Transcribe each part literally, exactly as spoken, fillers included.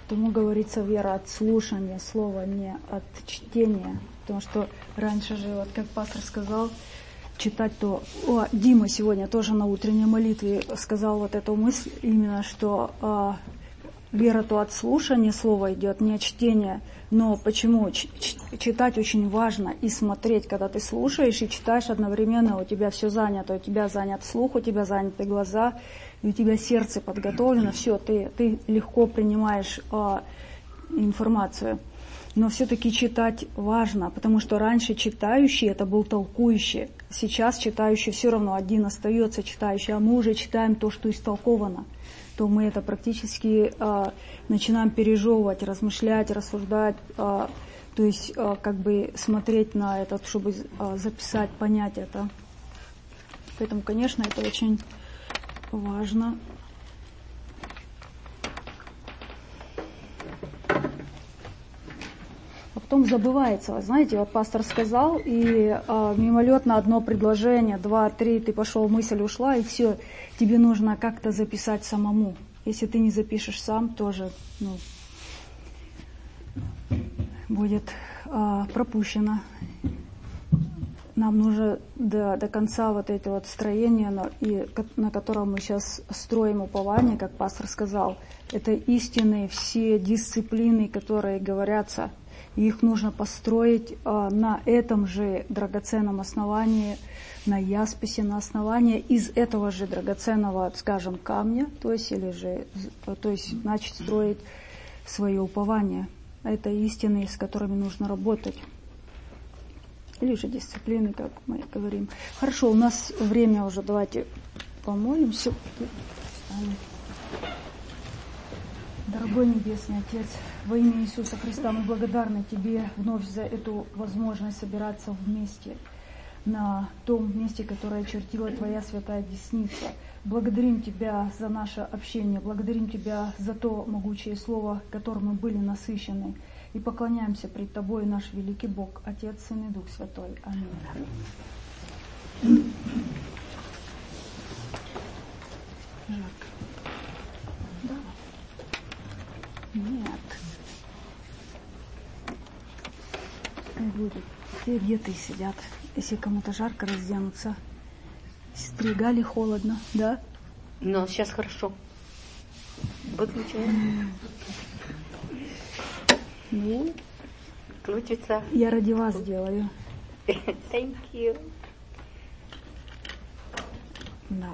Тому говорится вера от слушания слова, не от чтения. Потому что раньше же, вот как пастор сказал, читать то... О, Дима сегодня тоже на утренней молитве сказал вот эту мысль, именно что а, вера то от слушания слова идет, не от чтения. Но почему? Ч- читать очень важно и смотреть, когда ты слушаешь и читаешь одновременно, у тебя все занято, у тебя занят слух, у тебя заняты глаза, и у тебя сердце подготовлено, все, ты, ты легко принимаешь а, информацию. Но все-таки читать важно, потому что раньше читающий это был толкующий, сейчас читающий все равно один остается читающий, а мы уже читаем то, что истолковано. То мы это практически а, начинаем пережевывать, размышлять, рассуждать, а, то есть а, как бы смотреть на это, чтобы а, записать, понять это. Поэтому, конечно, это очень важно. А потом забывается, знаете, вот пастор сказал, и а, мимолетно одно предложение, два, три, ты пошел, мысль ушла, и все, тебе нужно как-то записать самому. Если ты не запишешь сам, тоже ну, будет а, пропущено. Нам нужно до, до конца вот это вот строение, на, и, на котором мы сейчас строим упование, как пастор сказал, это истинные все дисциплины, которые говорятся. Их нужно построить а, на этом же драгоценном основании, на ясписе, на основании из этого же драгоценного, скажем, камня, то есть, или же, то есть начать строить свое упование. Это истины, с которыми нужно работать. Или же дисциплины, как мы говорим. Хорошо, у нас время уже, давайте помолимся. Дорогой Небесный Отец, во имя Иисуса Христа мы благодарны Тебе вновь за эту возможность собираться вместе на том месте, которое очертила Твоя святая десница. Благодарим Тебя за наше общение, благодарим Тебя за то могучее Слово, которым мы были насыщены, и поклоняемся пред Тобой, наш великий Бог, Отец, Сын и Дух Святой. Аминь. Жарко. Да. Нет. Не будет. Все где-то и сидят. Если кому-то жарко, разденутся. Сестре Гали холодно, да? Но сейчас хорошо. Выключаем. Ну, Крутится. я ради вас делаю. Thank you. Да.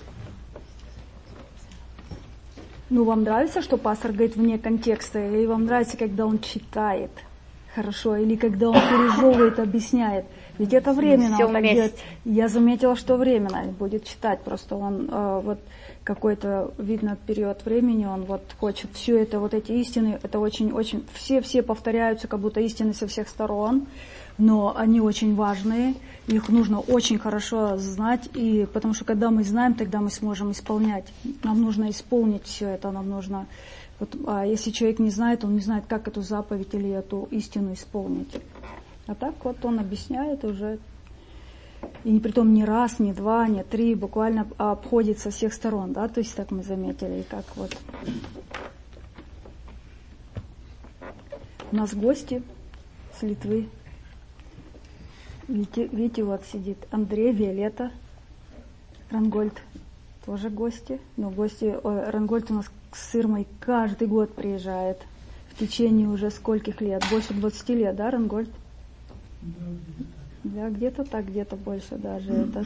Ну, вам нравится, что пастор говорит вне контекста? Или вам нравится, когда он читает хорошо? Или когда он пережевывает, объясняет? Ведь это временно. Все он так вместе. делает. Я заметила, что временно будет читать. Просто он э, вот какой-то, видно, период времени, он вот хочет все это, вот эти истины, это очень-очень, все-все повторяются, как будто истины со всех сторон, но они очень важные, их нужно очень хорошо знать, и потому что когда мы знаем, тогда мы сможем исполнять. Нам нужно исполнить все это, нам нужно, вот, а если человек не знает, он не знает, как эту заповедь или эту истину исполнить. А так вот он объясняет уже. И не притом не раз, не два, не три, буквально обходит со всех сторон, да, то есть так мы заметили, как вот. У нас гости с Литвы. Видите, видите, вот сидит Андрей, Виолетта, Рангольд, тоже гости. Но гости, ой, Рангольд у нас с Ирмой каждый год приезжает в течение уже скольких лет, больше двадцати лет, да, Рангольд? Да, где-то так, где-то больше даже этот.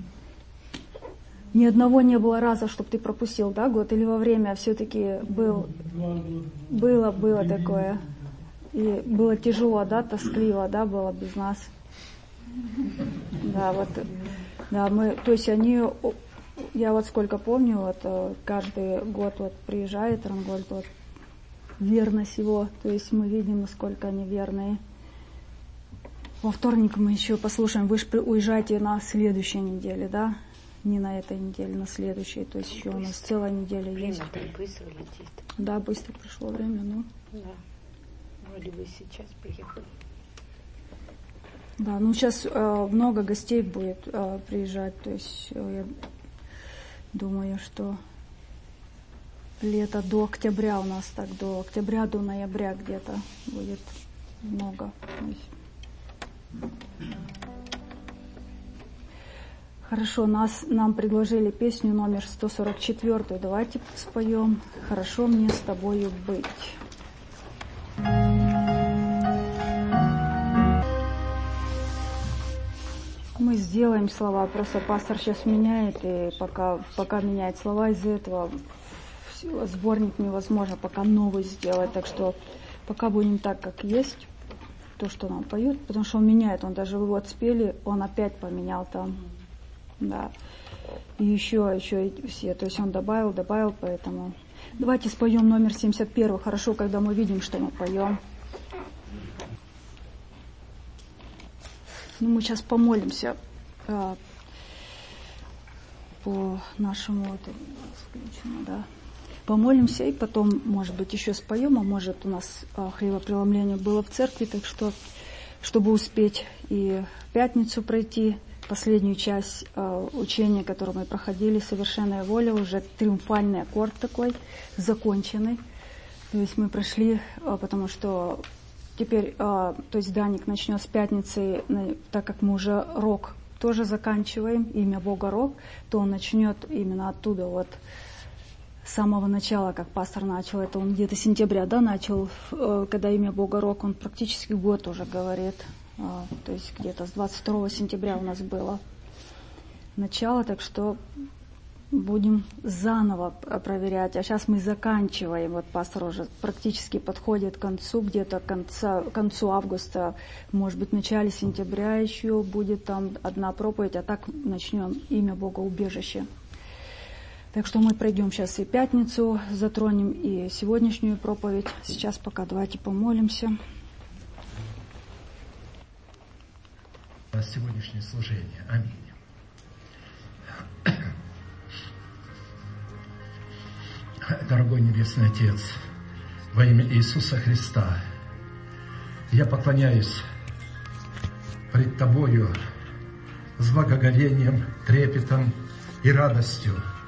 Ни одного не было раза, чтобы ты пропустил, да, год? Или во время все-таки был, было, было такое. И было тяжело, да, тоскливо, да, было без нас. Да, вот, да, мы, то есть они, я вот сколько помню, вот каждый год вот приезжает Рангольд, вот, верность его, то есть мы видим, насколько они верные. Во вторник мы еще послушаем, вы же уезжаете на следующей неделе, да? Не на этой неделе, на следующей, то есть еще у нас целая неделя есть. Время быстро летит. Да, быстро пришло время, ну. Да. Вроде бы сейчас приехали. Да, ну сейчас э, много гостей будет э, приезжать, то есть э, я думаю, что лето до октября у нас, так до октября, до ноября где-то будет много. Хорошо, нас, нам предложили песню номер сто сорок четыре. Давайте споем «Хорошо мне с тобою быть». Мы сделаем слова, просто пастор сейчас меняет, и пока, пока меняет слова, из-за этого сборник невозможно пока новый сделать, так что пока будем так, как есть, то, что нам поют, потому что он меняет, он даже вы вот спели, он опять поменял там, да, и еще, еще и все, то есть он добавил, добавил, поэтому давайте споем номер семьдесят один, хорошо, когда мы видим, что мы поем. Ну, мы сейчас помолимся а, по нашему, вот, включено, да. Помолимся и потом, может быть, еще споем, а может у нас а, хлебопреломление было в церкви, так что, чтобы успеть и в пятницу пройти последнюю часть а, учения, которое мы проходили, «Совершенная воля», уже триумфальный аккорд такой, законченный. То есть мы прошли, а, потому что теперь, а, то есть Даник начнет с пятницы, так как мы уже рок тоже заканчиваем, имя Бога рок, то он начнет именно оттуда, вот с самого начала, как пастор начал, это он где-то сентября, да, начал, когда имя Бога рок, он практически год уже говорит, а, то есть где-то с двадцать второго сентября у нас было начало, так что будем заново проверять. А сейчас мы заканчиваем. Вот пастор уже практически подходит к концу, где-то к конца, к концу августа, может быть, в начале сентября еще будет там одна проповедь, а так начнем имя Бога убежище. Так что мы пройдем сейчас и пятницу, затронем и сегодняшнюю проповедь. Сейчас пока давайте помолимся. Сегодняшнее служение. Аминь. Дорогой Небесный Отец, во имя Иисуса Христа, я поклоняюсь пред Тобою с благоговением, трепетом и радостью.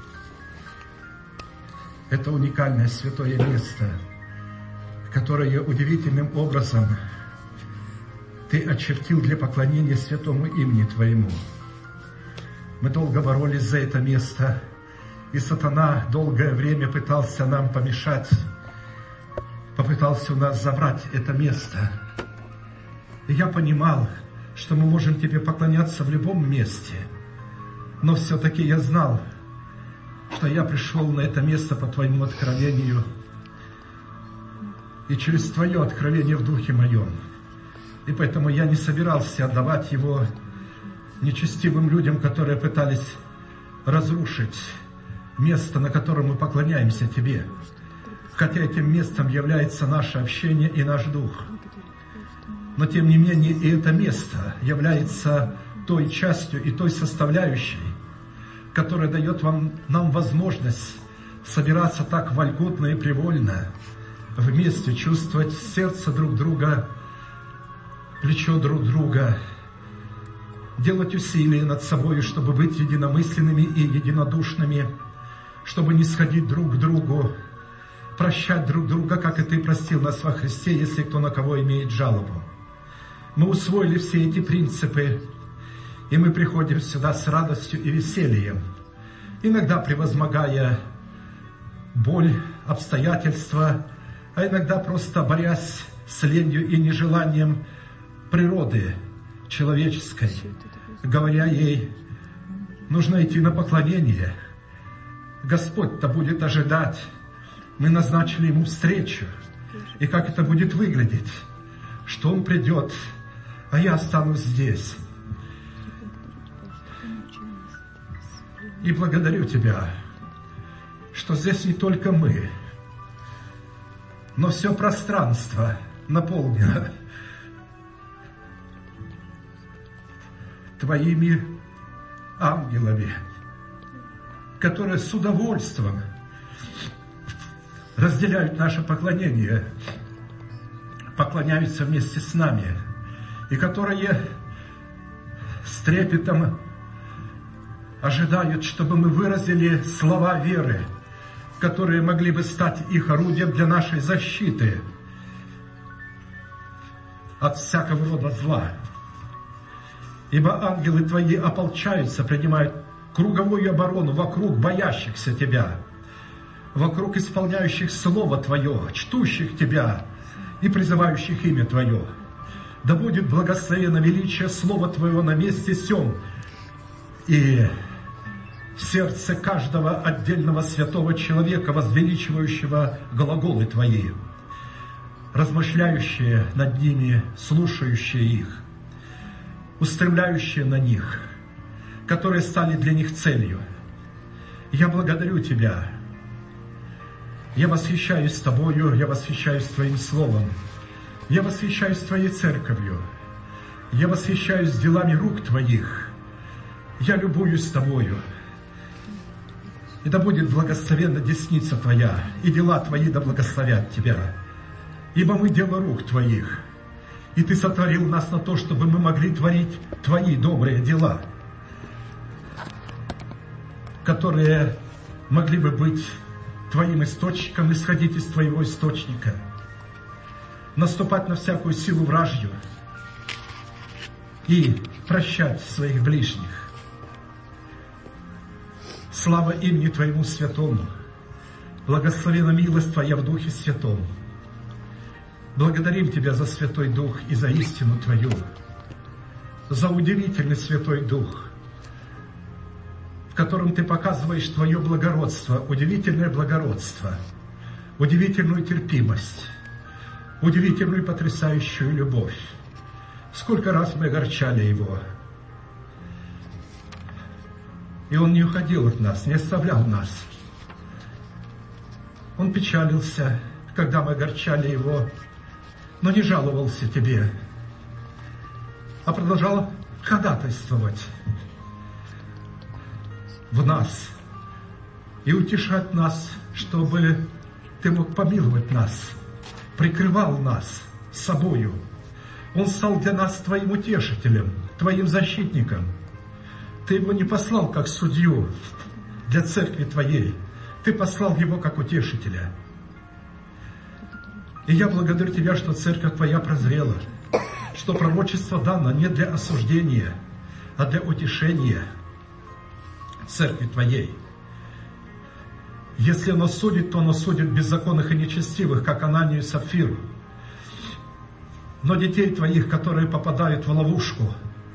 Это уникальное святое место, которое удивительным образом Ты очертил для поклонения святому имени Твоему. Мы долго боролись за это место, и сатана долгое время пытался нам помешать, попытался у нас забрать это место. И я понимал, что мы можем Тебе поклоняться в любом месте, но все-таки я знал, что я пришел на это место по Твоему откровению и через Твое откровение в духе моем. И поэтому я не собирался отдавать его нечестивым людям, которые пытались разрушить место, на котором мы поклоняемся Тебе. Хотя этим местом является наше общение и наш дух. Но тем не менее и это место является той частью и той составляющей, которая дает вам, нам возможность собираться так вольготно и привольно, вместе чувствовать сердце друг друга, плечо друг друга, делать усилия над собой, чтобы быть единомысленными и единодушными, чтобы не сходить друг к другу, прощать друг друга, как и Ты простил нас во Христе, если кто на кого имеет жалобу. Мы усвоили все эти принципы, и мы приходим сюда с радостью и весельем, иногда превозмогая боль, обстоятельства, а иногда просто борясь с ленью и нежеланием природы человеческой, говоря ей, нужно идти на поклонение. Господь-то будет ожидать. Мы назначили Ему встречу. И как это будет выглядеть? Что Он придет, а я останусь здесь. И благодарю Тебя, что здесь не только мы, но все пространство наполнено Твоими ангелами, которые с удовольствием разделяют наше поклонение, поклоняются вместе с нами, и которые с трепетом ожидают, чтобы мы выразили слова веры которые могли бы стать их орудием для нашей защиты от всякого рода зла. Ибо ангелы Твои ополчаются, принимают круговую оборону вокруг боящихся Тебя, вокруг исполняющих Слово Твое, чтущих Тебя и призывающих имя Твое. Да будет благословено величие Слова Твоего на месте сем, и сердце каждого отдельного святого человека, возвеличивающего глаголы Твои, размышляющие над ними, слушающие их, устремляющие на них, которые стали для них целью. Я благодарю Тебя. Я восхищаюсь Тобою, я восхищаюсь Твоим Словом. Я восхищаюсь Твоей Церковью. Я восхищаюсь делами рук Твоих. Я любуюсь Тобою. И да будет благословенна десница Твоя, и дела Твои да благословят Тебя. Ибо мы дело рук Твоих, и Ты сотворил нас на то, чтобы мы могли творить Твои добрые дела, которые могли бы быть Твоим источником, исходить из Твоего источника, наступать на всякую силу вражью и прощать своих ближних. Слава имени Твоему святому, благословена милость Твоя в Духе Святом. Благодарим Тебя за Святой Дух и за истину Твою, за удивительный Святой Дух, в котором Ты показываешь Твое благородство, удивительное благородство, удивительную терпимость, удивительную и потрясающую любовь. Сколько раз мы огорчали Его, и Он не уходил от нас, не оставлял нас. Он печалился, когда мы огорчали Его, но не жаловался Тебе, а продолжал ходатайствовать в нас и утешать нас, чтобы Ты мог помиловать нас, прикрывал нас собою. Он стал для нас Твоим утешителем, Твоим защитником. Ты Его не послал как судью для церкви Твоей, Ты послал Его как утешителя. И я благодарю Тебя, что церковь Твоя прозрела, что пророчество дано не для осуждения, а для утешения церкви Твоей. Если оно судит, то оно судит беззаконных и нечестивых, как Ананию и Сапфиру. Но детей Твоих, которые попадают в ловушку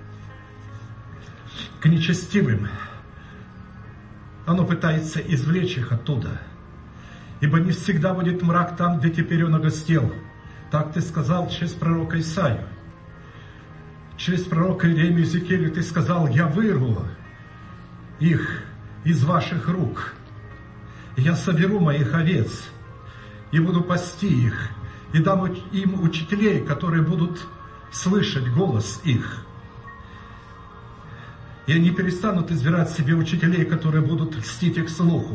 к нечестивым, оно пытается извлечь их оттуда. Ибо не всегда будет мрак там, где теперь он огостел. Так Ты сказал через пророка Исаию. Через пророка Иеремию Иезекиилю Ты сказал: я вырву их из ваших рук. Я соберу моих овец и буду пасти их, и дам им учителей, которые будут слышать голос их. И они перестанут избирать себе учителей, которые будут льстить их слуху.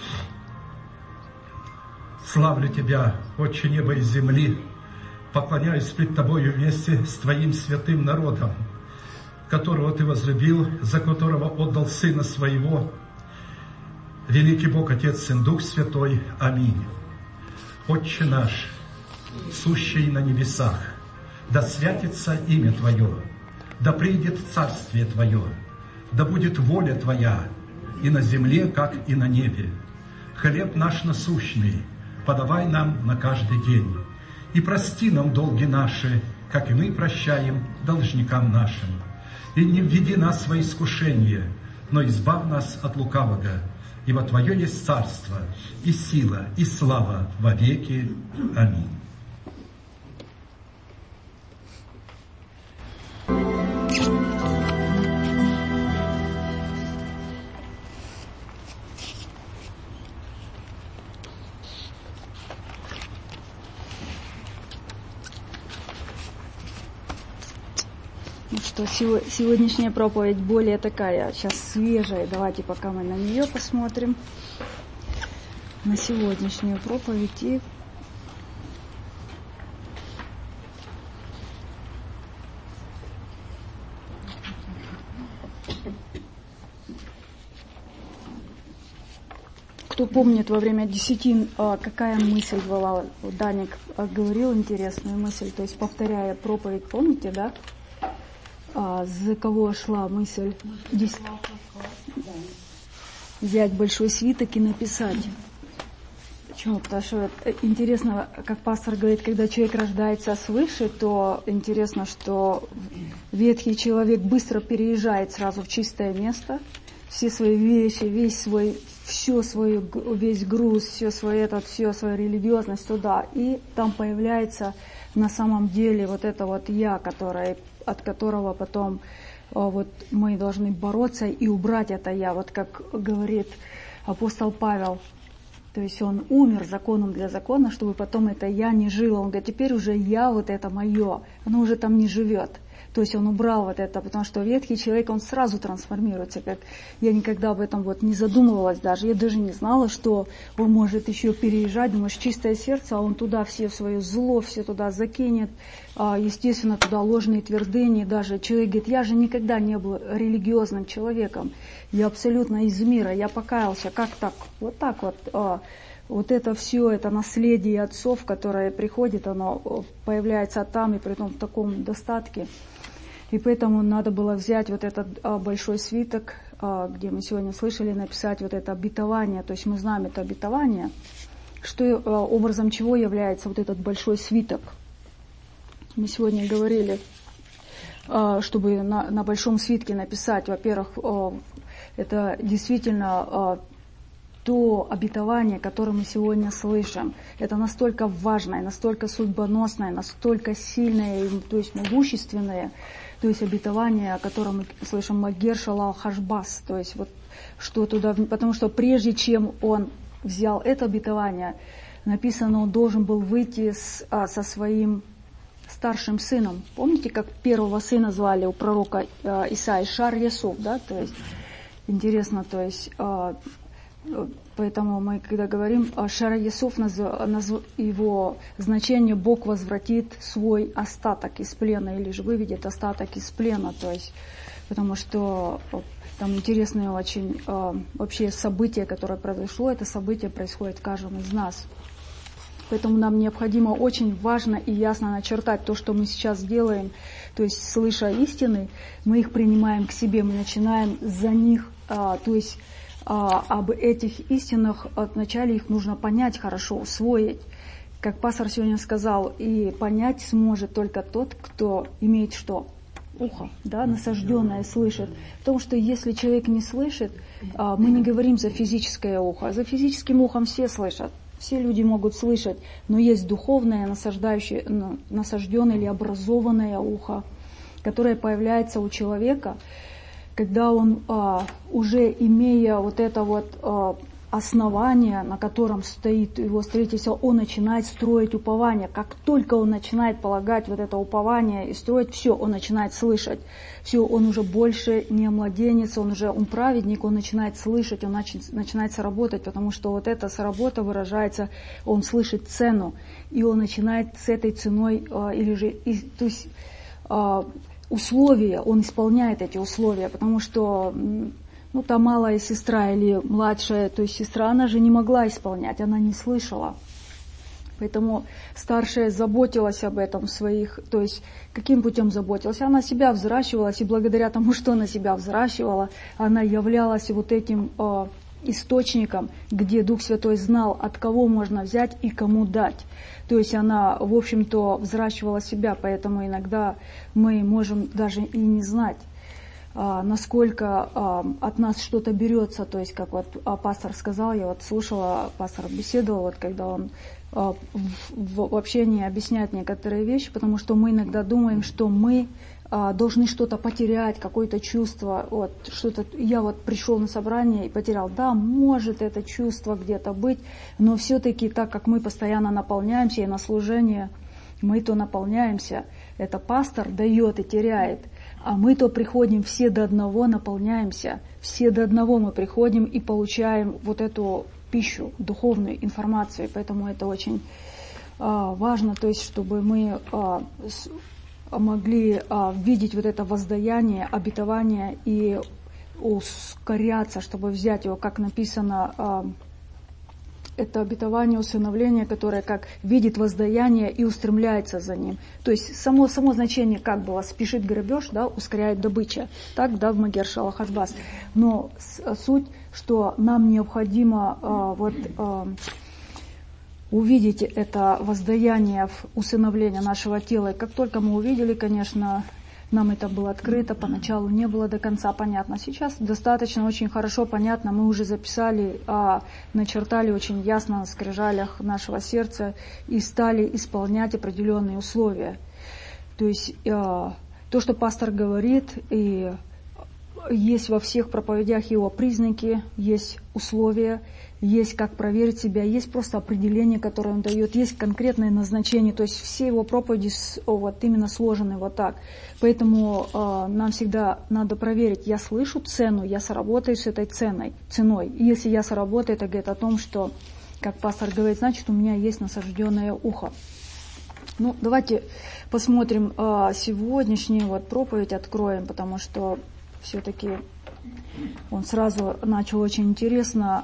Славлю Тебя, Отче неба и земли, поклоняюсь пред Тобою вместе с Твоим святым народом, которого Ты возлюбил, за которого отдал Сына Своего, великий Бог, Отец, Сын, Дух Святой. Аминь. Отче наш, сущий на небесах, да святится имя Твое, да придет царствие Твое, да будет воля Твоя и на земле, как и на небе. Хлеб наш насущный подавай нам на каждый день, и прости нам долги наши, как и мы прощаем должникам нашим. И не введи нас во искушение, но избавь нас от лукавого, ибо Твое есть царство, и сила, и слава во веки. Аминь. Ну что, сегодняшняя проповедь более такая, сейчас свежая. Давайте пока мы на нее посмотрим. На сегодняшнюю проповедь. И кто помнит, во время десятин, какая мысль была, Даник говорил интересную мысль, то есть повторяя проповедь, помните, да? За кого шла мысль? Дес... Взять большой свиток и написать. Почему? Потому что интересно, как пастор говорит, когда человек рождается свыше, то интересно, что ветхий человек быстро переезжает сразу в чистое место, все свои вещи, весь свой, все свой, весь груз, все свое этот, все свою религиозность туда, и там появляется на самом деле вот это вот я, которое, от которого потом вот мы должны бороться и убрать это я, вот как говорит апостол Павел. То есть он умер законом для закона, чтобы потом это я не жило. Он говорит, теперь уже я, вот это мое, оно уже там не живет. То есть он убрал вот это, потому что ветхий человек, он сразу трансформируется. Как я никогда об этом вот не задумывалась даже. Я даже не знала, что он может еще переезжать. Думаешь, чистое сердце, а он туда все свое зло, все туда закинет. Естественно, туда ложные твердыни. Даже человек говорит, я же никогда не был религиозным человеком. Я абсолютно из мира, я покаялся. Как так? Вот так вот. Вот это все, это наследие отцов, которое приходит, оно появляется там, и при том в таком достатке. И поэтому надо было взять вот этот а, большой свиток, а, где мы сегодня слышали, написать вот это обетование. То есть мы знаем это обетование, что а, образом чего является вот этот большой свиток. Мы сегодня говорили, а, чтобы на, на большом свитке написать, во-первых, а, это действительно а, то обетование, которое мы сегодня слышим. Это настолько важное, настолько судьбоносное, настолько сильное, то есть могущественное, то есть обетование, о котором мы слышим Магер Шалал Хашбас, то есть вот что туда, потому что прежде чем он взял это обетование, написано, он должен был выйти с, а, со своим старшим сыном. Помните, как первого сына звали у пророка а, Исаии Шар Ясов, да, то есть интересно, то есть а, поэтому мы, когда говорим о Шара Ясов, его значение Бог возвратит свой остаток из плена, или же выведет остаток из плена, то есть, потому что там интересное очень вообще событие, которое произошло, это событие происходит в каждом из нас. Поэтому нам необходимо очень важно и ясно начертать то, что мы сейчас делаем, то есть, слыша истины, мы их принимаем к себе, мы начинаем за них, то есть, об этих истинах, вначале их нужно понять хорошо, усвоить. Как пастор сегодня сказал, и понять сможет только тот, кто имеет что? Ухо, да, насажденное, слышит. Потому что если человек не слышит, мы не говорим за физическое ухо. За физическим ухом все слышат, все люди могут слышать, но есть духовное, насаждающее, насажденное или образованное ухо, которое появляется у человека, когда он, а, уже имея вот это вот а, основание, на котором стоит его строительство, он начинает строить упование. Как только он начинает полагать вот это упование и строить, все, он начинает слышать. Все, он уже больше не младенец, он уже он праведник, он начинает слышать, он нач, начинает сработать, потому что вот эта сработа выражается, он слышит цену, и он начинает с этой ценой, а, или же, и, то есть, а, условия, он исполняет эти условия, потому что, ну, та малая сестра или младшая, то есть сестра, она же не могла исполнять, она не слышала. Поэтому старшая заботилась об этом своих, то есть каким путем заботилась? Она себя взращивалась, и благодаря тому, что она себя взращивала, она являлась вот этим э, источником, где Дух Святой знал, от кого можно взять и кому дать. То есть она, в общем-то, взращивала себя, поэтому иногда мы можем даже и не знать, а, насколько а, от нас что-то берется. То есть, как вот а, пастор сказал, я вот слушала, пастор беседовал, вот когда он а, в, в общении объясняет некоторые вещи, потому что мы иногда думаем, что мы а, должны что-то потерять, какое-то чувство. Вот, что-то, я вот пришел на собрание и потерял. Да, может это чувство где-то быть, но все-таки так как мы постоянно наполняемся, и на служение мы то наполняемся, это пастор дает и теряет, а мы то приходим все до одного, наполняемся, все до одного мы приходим и получаем вот эту пищу, духовную информацию. Поэтому это очень а, важно, то есть чтобы мы а, с, могли а, видеть вот это воздаяние, обетование и ускоряться, чтобы взять его, как написано, а, это обетование усыновления, которое как видит воздаяние и устремляется за ним. То есть само, само значение как было, спешит грабеж, да, ускоряет добыча. Так, да, в Магер Шалах Хашбас. Но суть, что нам необходимо а, вот, а, увидеть это воздаяние в усыновлении нашего тела. И как только мы увидели, конечно, нам это было открыто, поначалу не было до конца понятно. Сейчас достаточно очень хорошо понятно, мы уже записали, а, начертали очень ясно на скрижалях нашего сердца и стали исполнять определенные условия. То есть а, то, что пастор говорит, и есть во всех проповедях его признаки, есть условия, есть как проверить себя, есть просто определение, которое он дает, есть конкретное назначение, то есть все его проповеди вот именно сложены вот так. Поэтому э, нам всегда надо проверить, я слышу цену, я сработаю с этой ценой, ценой. И если я сработаю, это говорит о том, что, как пастор говорит, значит у меня есть насажденное ухо. Ну, давайте посмотрим э, сегодняшнюю вот проповедь, откроем, потому что все-таки он сразу начал очень интересно.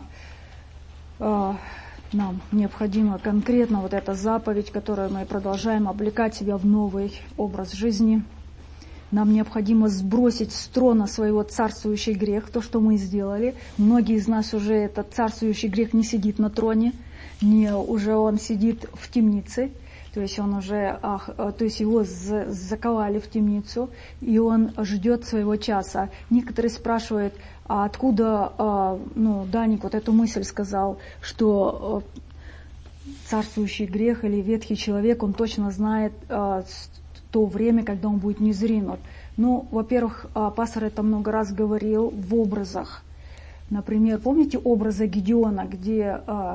Нам необходимо конкретно вот эта заповедь, которую мы продолжаем облекать себя в новый образ жизни. Нам необходимо сбросить с трона своего царствующий грех, то, что мы сделали. Многие из нас уже этот царствующий грех не сидит на троне, не, уже он сидит в темнице. То есть он уже, ах, то есть его заковали в темницу, и он ждет своего часа. Некоторые спрашивают, а откуда, ну, Даник вот эту мысль сказал, что царствующий грех или ветхий человек, он точно знает то время, когда он будет низвергнут. Ну, во-первых, пастор это много раз говорил в образах. Например, помните образы Гедеона, где...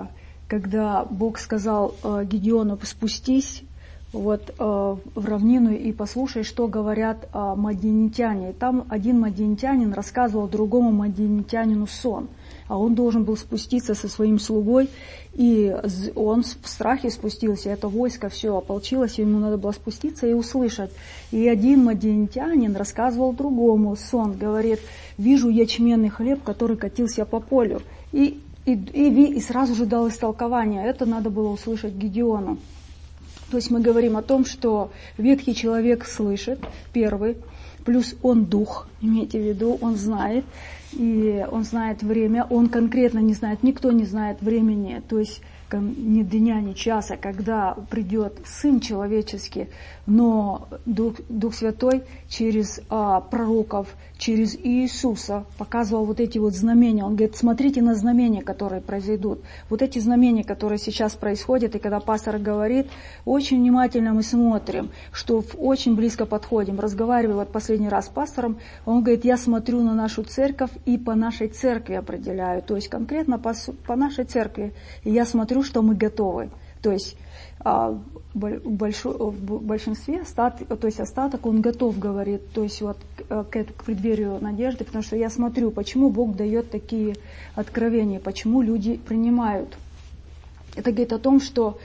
когда Бог сказал э, Гедеону спустись вот, э, в равнину и послушай, что говорят э, мадианитяне. И там один мадианитянин рассказывал другому мадианитянину сон, а он должен был спуститься со своим слугой, и он в страхе спустился, это войско все ополчилось, ему надо было спуститься и услышать. И один мадианитянин рассказывал другому сон, говорит, вижу ячменный хлеб, который катился по полю. И И, и, и сразу же дал истолкование. Это надо было услышать Гедеону. То есть мы говорим о том, что ветхий человек слышит, первый, плюс он дух, имейте в виду, он знает, и он знает время, он конкретно не знает, никто не знает времени, то есть ни дня, ни часа, когда придет Сын Человеческий, но Дух, Дух Святой через а, пророков, через Иисуса показывал вот эти вот знамения. Он говорит, смотрите на знамения, которые произойдут. Вот эти знамения, которые сейчас происходят, и когда пастор говорит, очень внимательно мы смотрим, что очень близко подходим. Разговариваю вот последний раз с пастором, он говорит, я смотрю на нашу церковь и по нашей церкви определяю, то есть конкретно по, по нашей церкви. И я смотрю, что мы готовы. То есть в большинстве остаток, то есть остаток он готов, говорит, то есть вот к, к преддверию надежды, потому что я смотрю, почему Бог дает такие откровения, почему люди принимают. Это говорит о том, что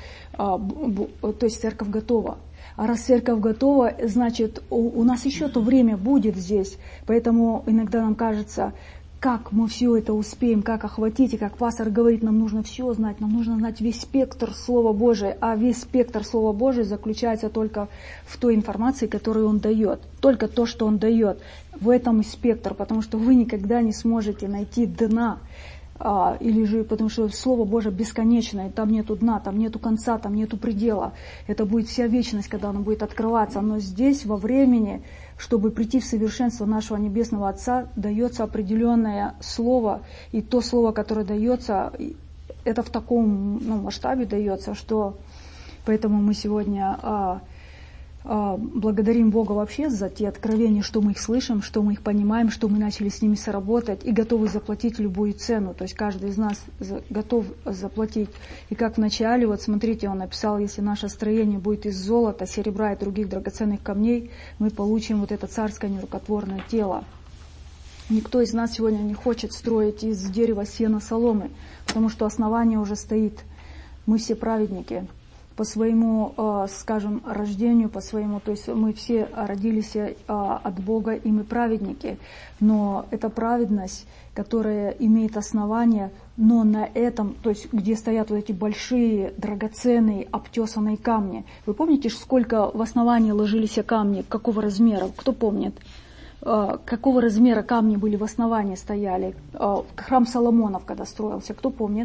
то есть церковь готова. А раз церковь готова, значит, у, у нас еще то время будет здесь. Поэтому иногда нам кажется, как мы все это успеем, как охватить, и как пастор говорит, нам нужно все знать, нам нужно знать весь спектр Слова Божия, а весь спектр Слова Божия заключается только в той информации, которую Он дает, только то, что Он дает, в этом и спектр, потому что вы никогда не сможете найти дна, а, или же потому что Слово Божие бесконечное, там нету дна, там нету конца, там нету предела, это будет вся вечность, когда оно будет открываться, но здесь во времени, чтобы прийти в совершенство нашего Небесного Отца, дается определенное слово, и то слово, которое дается, это в таком ну, масштабе дается, что поэтому мы сегодня а, а, благодарим Бога вообще за те откровения, что мы их слышим, что мы их понимаем, что мы начали с ними соработать и готовы заплатить любую цену, то есть каждый из нас готов заплатить. И как в начале, вот смотрите, он написал, если наше строение будет из золота, серебра и других драгоценных камней, мы получим вот это царское нерукотворное тело. Никто из нас сегодня не хочет строить из дерева, сена, соломы, потому что основание уже стоит. Мы все праведники. по своему, скажем, рождению, по своему, то есть мы все родились от Бога, и мы праведники, но эта праведность, которая имеет основание, но на этом, то есть где стоят вот эти большие, драгоценные, обтесанные камни. Вы помните, сколько в основании ложились камни, какого размера? Кто помнит? Какого размера камни были в основании стояли? Храм Соломонов, когда строился, кто помнит?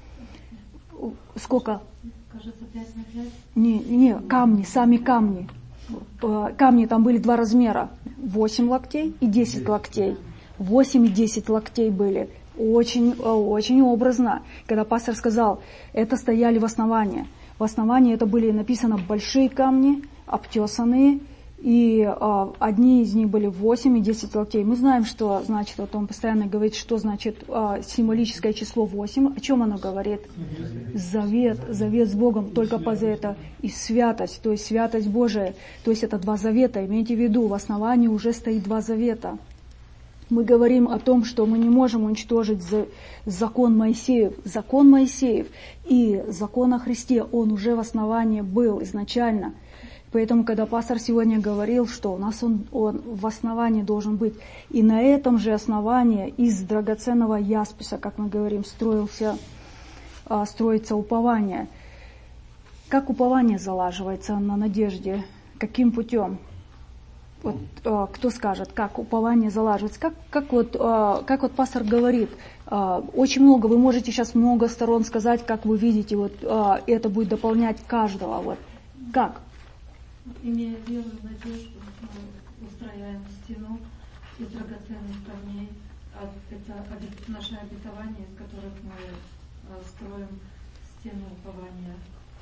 Сколько? Кажется, пять на пять. Не, не, камни, сами камни. Камни там были два размера. восемь локтей и десять локтей. восемь и десять локтей были. Очень, очень образно. Когда пастор сказал, это стояли в основании. В основании это были написано большие камни, обтесанные. И а, одни из них были восемь и десять локтей. Мы знаем, что значит, вот он постоянно говорит, что значит а, символическое число восемь. О чем оно говорит? Завет, завет с Богом, только по это. И святость, то есть святость Божия. То есть это два завета. Имейте в виду, в основании уже стоит два завета. Мы говорим о том, что мы не можем уничтожить закон Моисеев. Закон Моисеев и закон о Христе, он уже в основании был изначально. Поэтому, когда пастор сегодня говорил, что у нас он, он в основании должен быть, и на этом же основании из драгоценного ясписа, как мы говорим, строился, строится упование. Как упование залаживается на надежде? Каким путем? Вот, кто скажет, как упование залаживается? Как, как, вот, как вот пастор говорит, очень много, вы можете сейчас много сторон сказать, как вы видите, вот, это будет дополнять каждого. Вот. Как? Имея веру и надежду, мы устраиваем стену из драгоценных камней. Это наше обетование, из которых мы строим стену упования.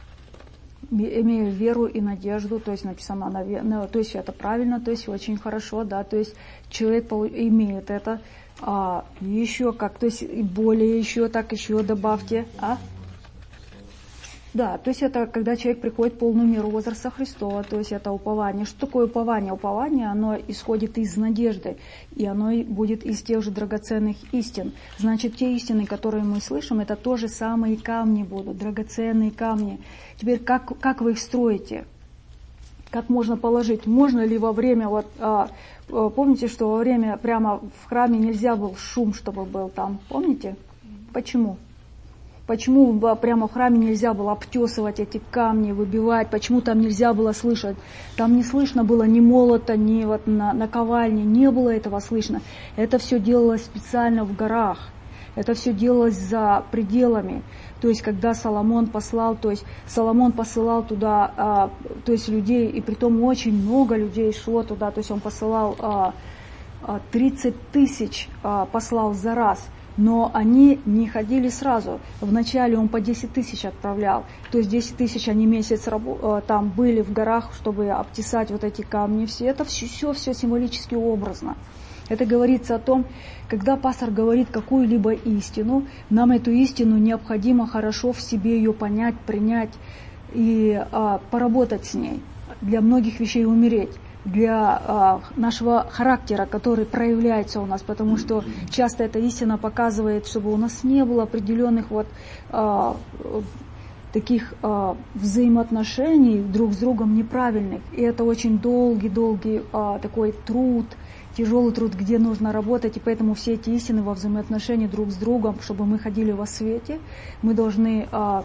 Имея веру и надежду, то есть написано, на, то есть это правильно, то есть очень хорошо, да, то есть человек имеет это, а еще как, то есть более еще так, еще добавьте, а? Да, то есть это когда человек приходит в полную меру возраста Христова, то есть это упование. Что такое упование? Упование, оно исходит из надежды, и оно будет из тех же драгоценных истин. Значит, те истины, которые мы слышим, это тоже самые камни будут, драгоценные камни. Теперь, как, как вы их строите? Как можно положить? Можно ли во время, вот, а, помните, что во время прямо в храме нельзя был шум, чтобы был там, помните? Почему? Почему прямо в храме нельзя было обтесывать эти камни, выбивать? Почему там нельзя было слышать? Там не слышно было ни молота, ни вот на, наковальни, не было этого слышно. Это все делалось специально в горах. Это все делалось за пределами. То есть, когда Соломон послал, то есть Соломон посылал туда, а, то есть людей, и притом очень много людей шло туда, то есть он посылал а, а, тридцать тысяч а, послал за раз. Но они не ходили сразу. Вначале он по десять тысяч отправлял. То есть десять тысяч они месяц там были в горах, чтобы обтесать вот эти камни. Все это все, все, все символически образно. Это говорится о том, когда пастор говорит какую-либо истину, нам эту истину необходимо хорошо в себе ее понять, принять и а, поработать с ней. Для многих вещей умереть. Для а, нашего характера, который проявляется у нас, потому что часто эта истина показывает, чтобы у нас не было определенных вот а, таких а, взаимоотношений друг с другом неправильных. И это очень долгий-долгий а, такой труд, тяжелый труд, где нужно работать, и поэтому все эти истины во взаимоотношении друг с другом, чтобы мы ходили во свете, мы должны а,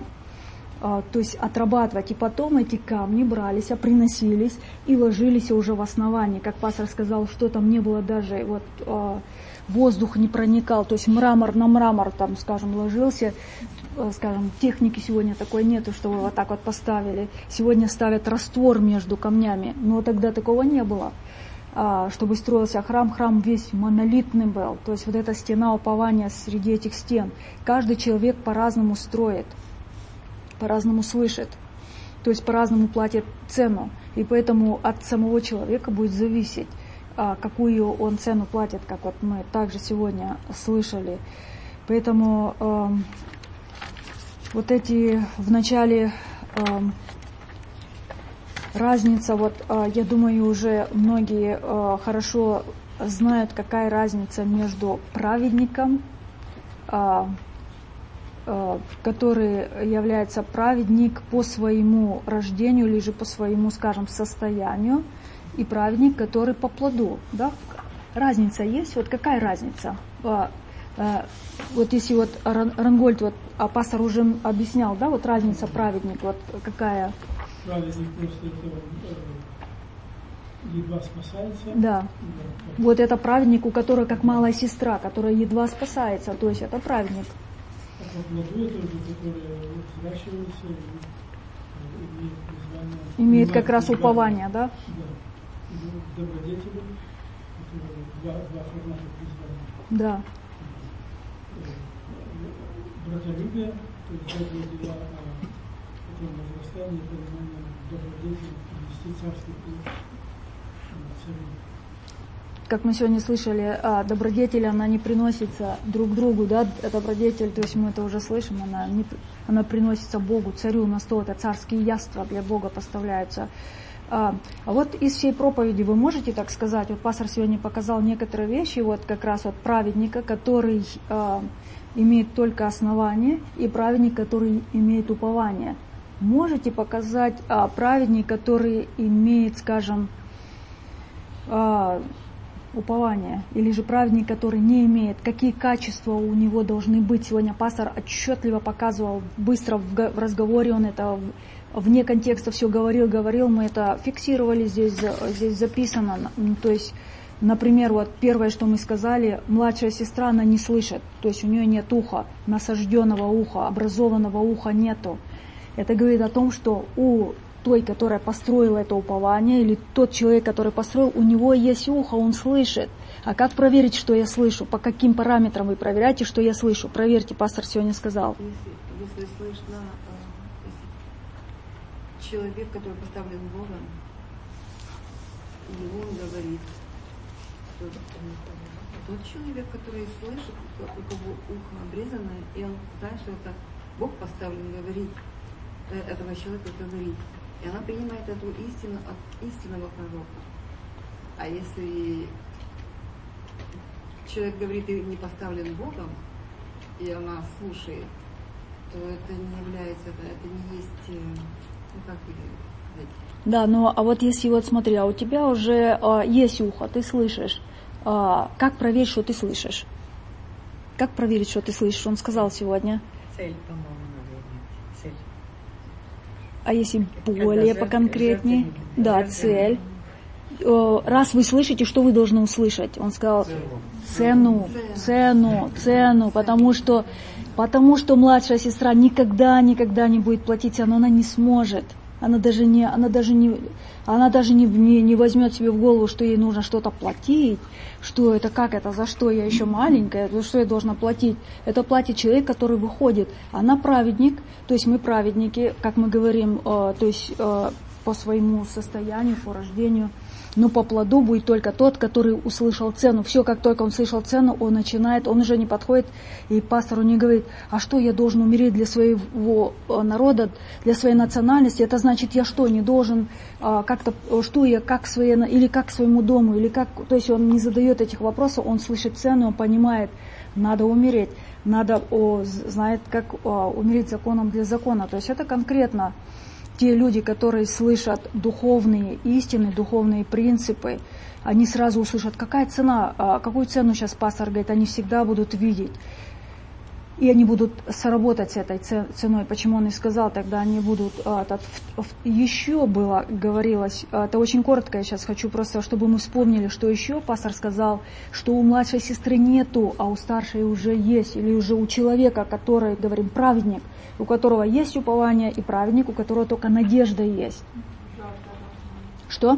то есть отрабатывать, и потом эти камни брались, приносились и ложились уже в основании. Как пастор сказал, что там не было даже, вот, э, воздух не проникал, то есть мрамор на мрамор, там, скажем, ложился, э, скажем, техники сегодня такой нету, чтобы вот так вот поставили. Сегодня ставят раствор между камнями, но тогда такого не было. Э, чтобы строился храм, храм весь монолитный был, то есть вот эта стена упования среди этих стен. Каждый человек по-разному строит, по-разному слышит, то есть по-разному платит цену. И поэтому от самого человека будет зависеть, какую он цену платит, как вот мы также сегодня слышали. Поэтому э, вот эти в начале э, разница, вот э, я думаю, уже многие э, хорошо знают, какая разница между праведником, э, который является праведник по своему рождению или же по своему, скажем, состоянию, и праведник, который по плоду. Да? Разница есть? Вот какая разница? Вот если вот Рангольд, вот, а пастор уже объяснял, да, вот разница праведник, вот какая? Праведник просто это едва спасается. Да. да. Вот это праведник, у которого как малая сестра, которая едва спасается, то есть это праведник. А по плоду это уже, который взращивается и имеет призвание. Имеет как раз упование, да? Да. Добродетели, которые два, два формата призвания. Да. Братолюбие, то есть добрые дела, а потом возрастание, понимание добродетели, вести царский путь. Как мы сегодня слышали, добродетель, она не приносится друг другу, да, добродетель, то есть мы это уже слышим, она, не, она приносится Богу, царю на стол, это царские яства для Бога поставляются. А, а вот из всей проповеди вы можете так сказать, вот пастор сегодня показал некоторые вещи, вот как раз вот праведника, который а, имеет только основание, и праведник, который имеет упование. Можете показать а, праведник, который имеет, скажем, а, упование, или же праведник, который не имеет, какие качества у него должны быть. Сегодня пастор отчетливо показывал, быстро в, в разговоре он это вне контекста все говорил, говорил, мы это фиксировали, здесь, здесь записано. То есть, например, вот первое, что мы сказали, младшая сестра, она не слышит, то есть у нее нет уха, насажденного уха, образованного уха нету. Это говорит о том, что у той, которая построила это упование, или тот человек, который построил, у него есть ухо, он слышит. А как проверить, что я слышу? По каким параметрам вы проверяете, что я слышу? Проверьте, пастор сегодня сказал. Если, если слышно, если человек, который поставлен Богом, и он говорит, то тот человек, который слышит, у кого ухо обрезанное, и он знает, что это Бог поставлен говорить, этого человека говорить. И она принимает эту истину от истинного пророка. А если человек говорит и не поставлен Богом, и она слушает, то это не является, это не есть, ну как сказать. Да, ну а вот если вот смотри, а у тебя уже а, есть ухо, ты слышишь, а, как проверить, что ты слышишь? Как проверить, что ты слышишь? Он сказал сегодня. Цель, по-моему. А если более поконкретнее? Да, цель. Раз вы слышите, что вы должны услышать? Он сказал цену, цену, цену, потому что, потому что младшая сестра никогда, никогда не будет платить, но она не сможет. Она даже не, она даже не, она даже не, не, не возьмет себе в голову, что ей нужно что-то платить, что это, как это, за что я еще маленькая, за что я должна платить. Это платит человек, который выходит. Она праведник, то есть мы праведники, как мы говорим, э, то есть э, по своему состоянию, по рождению. Но по плоду будет только тот, который услышал цену. Все, как только он слышал цену, он начинает, он уже не подходит, и пастору не говорит, а что я должен умереть для своего народа, для своей национальности? Это значит, я что, не должен а, как-то, что я, как своей, или как к своему дому, или как, то есть он не задает этих вопросов, он слышит цену, он понимает, надо умереть, надо, о, знает, как о, умереть законом для закона. То есть это конкретно те люди, которые слышат духовные истины, духовные принципы, они сразу услышат, какая цена, какую цену сейчас пастор говорит, они всегда будут видеть. И они будут сработать с этой ценой. Почему он и сказал, тогда они будут... Еще было, говорилось, это очень коротко, я сейчас хочу просто, чтобы мы вспомнили, что еще пастор сказал, что у младшей сестры нету, а у старшей уже есть, или уже у человека, который, говорим, праведник, у которого есть упование, и праведник, у которого только надежда есть. Что?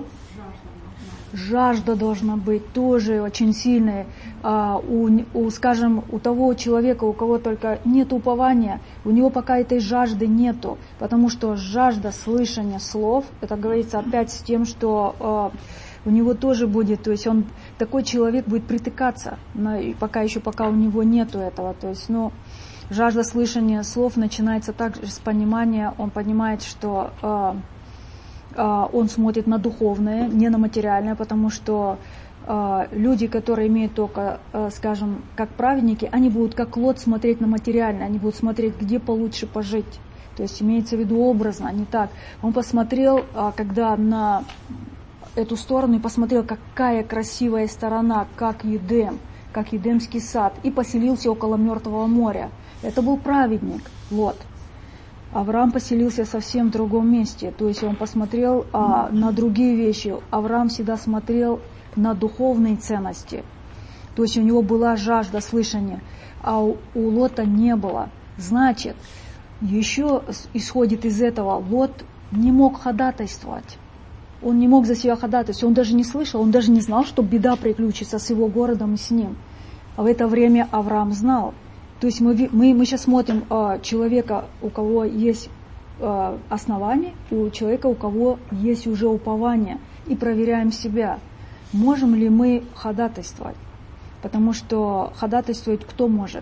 Жажда должна быть тоже очень сильная. А, у, у, скажем, у того человека, у кого только нет упования, у него пока этой жажды нету, потому что жажда слышания слов, это говорится опять с тем, что а, у него тоже будет, то есть он, такой человек будет притыкаться, но, и пока еще пока у него нету этого, то есть, ну, жажда слышания слов начинается также с понимания, он понимает, что а, он смотрит на духовное, не на материальное, потому что люди, которые имеют только, скажем, как праведники, они будут как Лот смотреть на материальное, они будут смотреть, где получше пожить. То есть имеется в виду образно, а не так. Он посмотрел, когда на эту сторону, и посмотрел, какая красивая сторона, как Едем, как Едемский сад, и поселился около Мертвого моря. Это был праведник, Лот. Авраам поселился совсем в другом месте, то есть он посмотрел а, на другие вещи. Авраам всегда смотрел на духовные ценности, то есть у него была жажда слышания, а у, у Лота не было. Значит, еще исходит из этого, Лот не мог ходатайствовать, он не мог за себя ходатайствовать, он даже не слышал, он даже не знал, что беда приключится с его городом и с ним. А в это время Авраам знал. То есть мы, мы, мы сейчас смотрим а, человека, у кого есть а, основания, и у человека, у кого есть уже упование, и проверяем себя, можем ли мы ходатайствовать. Потому что ходатайствовать кто может?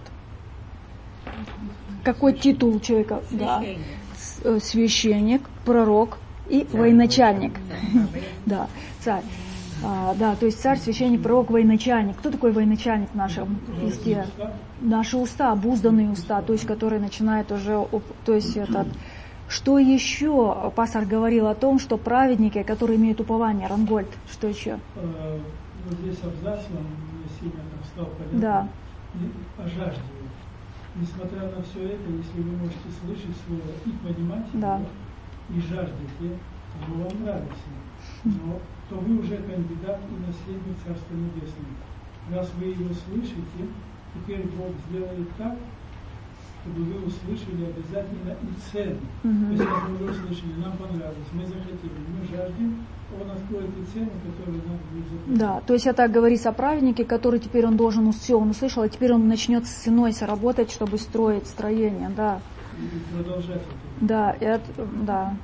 Какой титул у человека? Священник. Да. Священник, пророк и военачальник. Да, царь. А, да, то есть царь, священник, пророк, военачальник. Кто такой военачальник в нашем языке? Наши уста, обузданные уста, то есть которые начинают уже, то есть этот. Что еще пастор говорил о том, что праведники, которые имеют упование, Рангольд, что еще? Вот здесь абзац вам сильно там стал понятно. Да. О жажде. Несмотря на все это, если вы можете слышать слово и понимать да. его, и жаждете, оно вам нравится, но то вы уже кандидат и наследник Царства Небесного. Раз вы его слышите, теперь Бог сделает так, чтобы вы услышали обязательно и цену. Mm-hmm. То есть, как вы услышали, нам понравилось, мы захотели, мы жаждем, он откроет и цену, которую нам будет заплатить. Да, то есть это говорится о праведнике, который теперь он должен, все, он услышал, а теперь он начнет с ценой соработать, чтобы строить строение, да. И продолжать это. Да, это, да.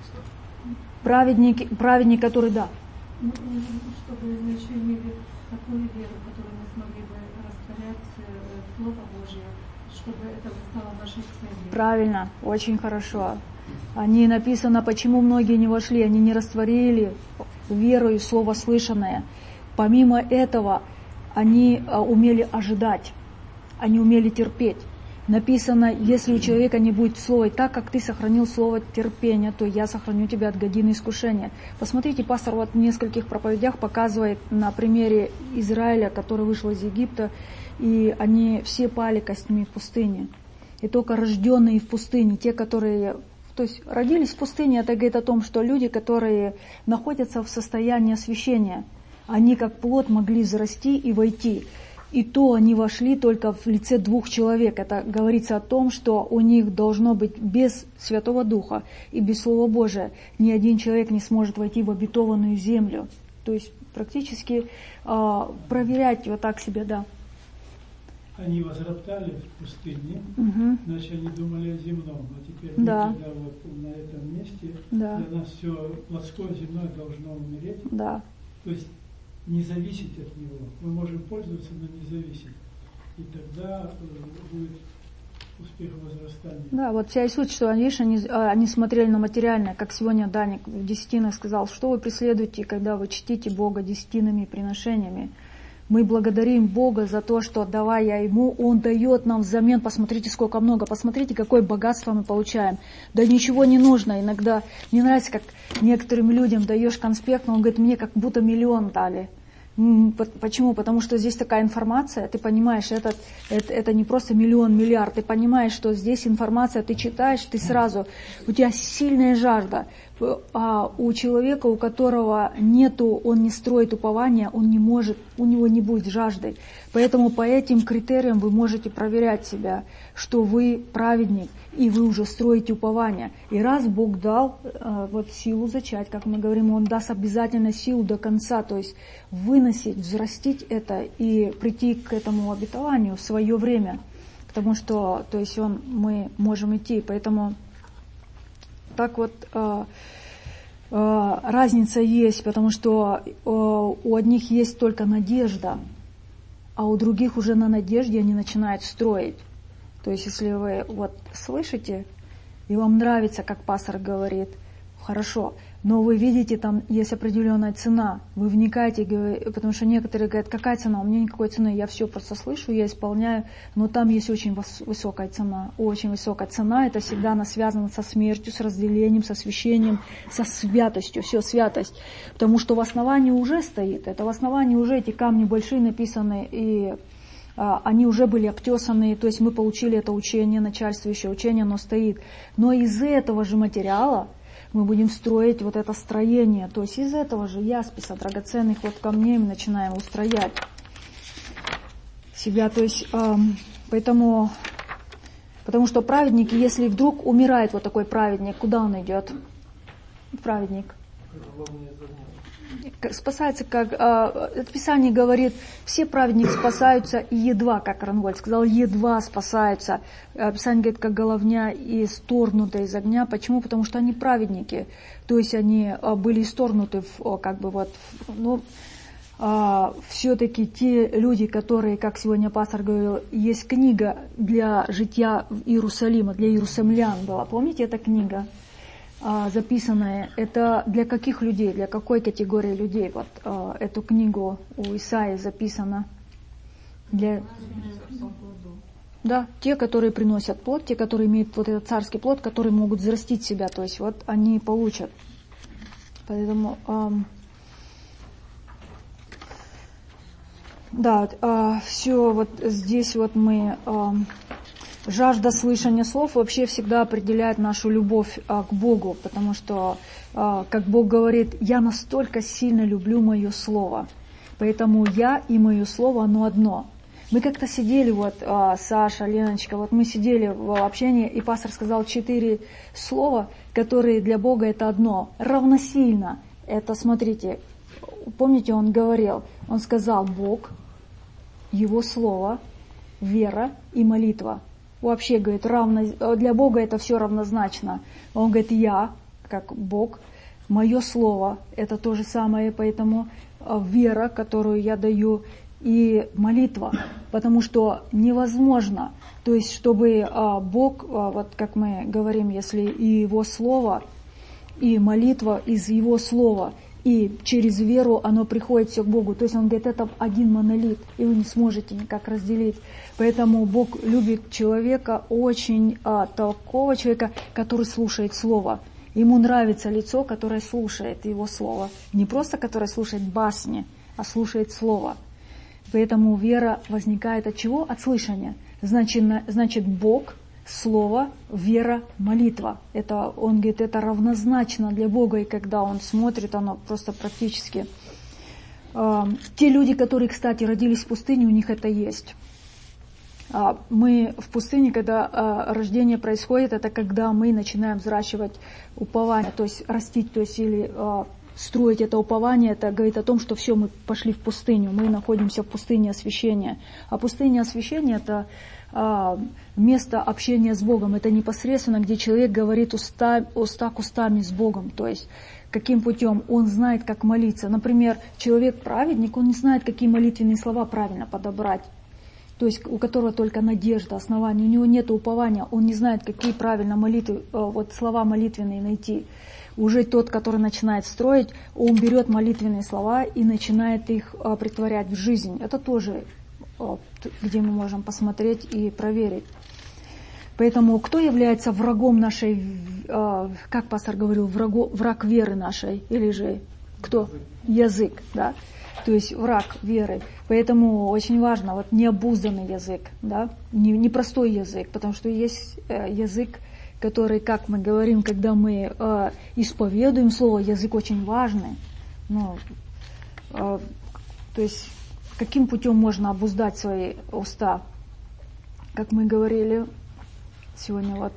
Праведник, праведник, который, да. Ну, чтобы мы еще имели такую веру, которую мы смогли бы растворять Слово Божие, чтобы это стало нашей целью. Правильно, очень хорошо. Они написано, почему многие не вошли, они не растворили веру и слово слышанное. Помимо этого, они умели ожидать, они умели терпеть. Написано, если у человека не будет слова, так как ты сохранил слово терпения, то я сохраню тебя от годины искушения. Посмотрите, пастор вот в нескольких проповедях показывает на примере Израиля, который вышел из Египта, и они все пали костьми в пустыне. И только рожденные в пустыне, те, которые, то есть родились в пустыне, это говорит о том, что люди, которые находятся в состоянии освящения, они как плод могли взрасти и войти. И то они вошли только в лице двух человек. Это говорится о том, что у них должно быть без Святого Духа и без Слова Божия ни один человек не сможет войти в обетованную землю. То есть практически э, проверять вот так себя, да. Они возроптали в пустыне, угу. значит, они думали о земном. А теперь, да. мы, когда вот на этом месте, да. для нас все плоское земное должно умереть. Да. То есть не зависеть от него. Мы можем пользоваться, но не зависеть. И тогда э, будет успех возрастания. Да, вот вся и суть, что они, видишь, они, они смотрели на материальное, как сегодня Даник в десятинах сказал, что вы преследуете, когда вы чтите Бога десятинами и приношениями. Мы благодарим Бога за то, что отдавая Ему, Он дает нам взамен, посмотрите, сколько много, посмотрите, какое богатство мы получаем. Да ничего не нужно. Иногда мне нравится, как некоторым людям даешь конспект, но он говорит, мне как будто миллион дали. Почему? Потому что здесь такая информация, ты понимаешь, это, это, это не просто миллион, миллиард, ты понимаешь, что здесь информация, ты читаешь, ты сразу, у тебя сильная жажда. А у человека, у которого нету, он не строит упования, он не может, у него не будет жажды. Поэтому по этим критериям вы можете проверять себя, что вы праведник, и вы уже строите упования. И раз Бог дал э, вот силу зачать, как мы говорим, Он даст обязательно силу до конца, то есть выносить, взрастить это и прийти к этому обетованию в свое время. Потому что, то есть он, мы можем идти, поэтому так вот э, э, разница есть, потому что э, у одних есть только надежда, а у других уже на надежде они начинают строить. То есть если вы вот слышите, и вам нравится, как пастор говорит, хорошо. Но вы видите, там есть определенная цена. Вы вникаете, потому что некоторые говорят, какая цена? У меня никакой цены, я все просто слышу, я исполняю. Но там есть очень высокая цена. Очень высокая цена. Это всегда она связана со смертью, с разделением, со освящением, со святостью. Все, святость. Потому что в основании уже стоит. Это в основании уже эти камни большие написаны, и а, они уже были обтесаны. То есть мы получили это учение, начальствующее учение, оно стоит. Но из этого же материала мы будем строить вот это строение. То есть из этого же ясписа, драгоценных вот камней мы начинаем устроять себя. То есть, эм, поэтому, потому что праведник, если вдруг умирает вот такой праведник, куда он идет? Праведник. Спасается, как э, Писание говорит, все праведники спасаются и едва, как Рангольд сказал, едва спасаются. Писание говорит, как головня исторгнута из огня. Почему? Потому что они праведники. То есть они э, были исторгнуты в, как бы вот, ну, э, все-таки те люди, которые, как сегодня пастор говорил, есть книга для жития Иерусалима, для иерусалимлян была. Помните, эта книга? Записанное, это для каких людей, для какой категории людей? Вот э, эту книгу у Исаии записано. Для... Да, те, которые приносят плод, те, которые имеют вот этот царский плод, которые могут взрастить себя, то есть вот они получат. Поэтому, э, да, э, все вот здесь вот мы... Э, Жажда слышания слов вообще всегда определяет нашу любовь а, к Богу, потому что, а, как Бог говорит, я настолько сильно люблю мое слово, поэтому я и мое слово, оно одно. Мы как-то сидели, вот а, Саша, Леночка, вот мы сидели в общении, и пастор сказал четыре слова, которые для Бога это одно, равносильно. Это, смотрите, помните, он говорил, он сказал Бог, Его слово, вера и молитва. Вообще, говорит, равно, для Бога это все равнозначно. Он говорит, я, как Бог, мое слово, это то же самое, поэтому вера, которую я даю, и молитва, потому что невозможно, то есть, чтобы Бог, вот как мы говорим, если и Его слово, и молитва из Его слова, и через веру оно приходит все к Богу. То есть он говорит, это один монолит, и вы не сможете никак разделить. Поэтому Бог любит человека, очень а, такого человека, который слушает Слово. Ему нравится лицо, которое слушает Его Слово. Не просто которое слушает басни, а слушает Слово. Поэтому вера возникает от чего? От слышания. Значит, значит Бог, Слово, вера, молитва. Это, он говорит, это равнозначно для Бога, и когда Он смотрит, оно просто практически... Э, те люди, которые, кстати, родились в пустыне, у них это есть. Э, мы в пустыне, когда э, рождение происходит, это когда мы начинаем взращивать упование, то есть растить, то есть или э, строить это упование, это говорит о том, что все, мы пошли в пустыню, мы находимся в пустыне освящения. А пустыня освящения это место общения с Богом, это непосредственно, где человек говорит уста, уста к устами с Богом, то есть каким путем он знает, как молиться. Например, человек-праведник, он не знает, какие молитвенные слова правильно подобрать, то есть у которого только надежда, основание, у него нет упования, он не знает, какие правильно молитвы, вот слова молитвенные найти. Уже тот, который начинает строить, он берет молитвенные слова и начинает их претворять в жизнь. Это тоже где мы можем посмотреть и проверить. Поэтому кто является врагом нашей, как пастор говорил, врагу, враг веры нашей, или же кто? Язык, да? То есть враг веры. Поэтому очень важно, вот необузданный язык, да? Непростой язык, потому что есть язык, который, как мы говорим, когда мы исповедуем слово, язык очень важный. Ну, то есть каким путем можно обуздать свои уста? Как мы говорили сегодня, вот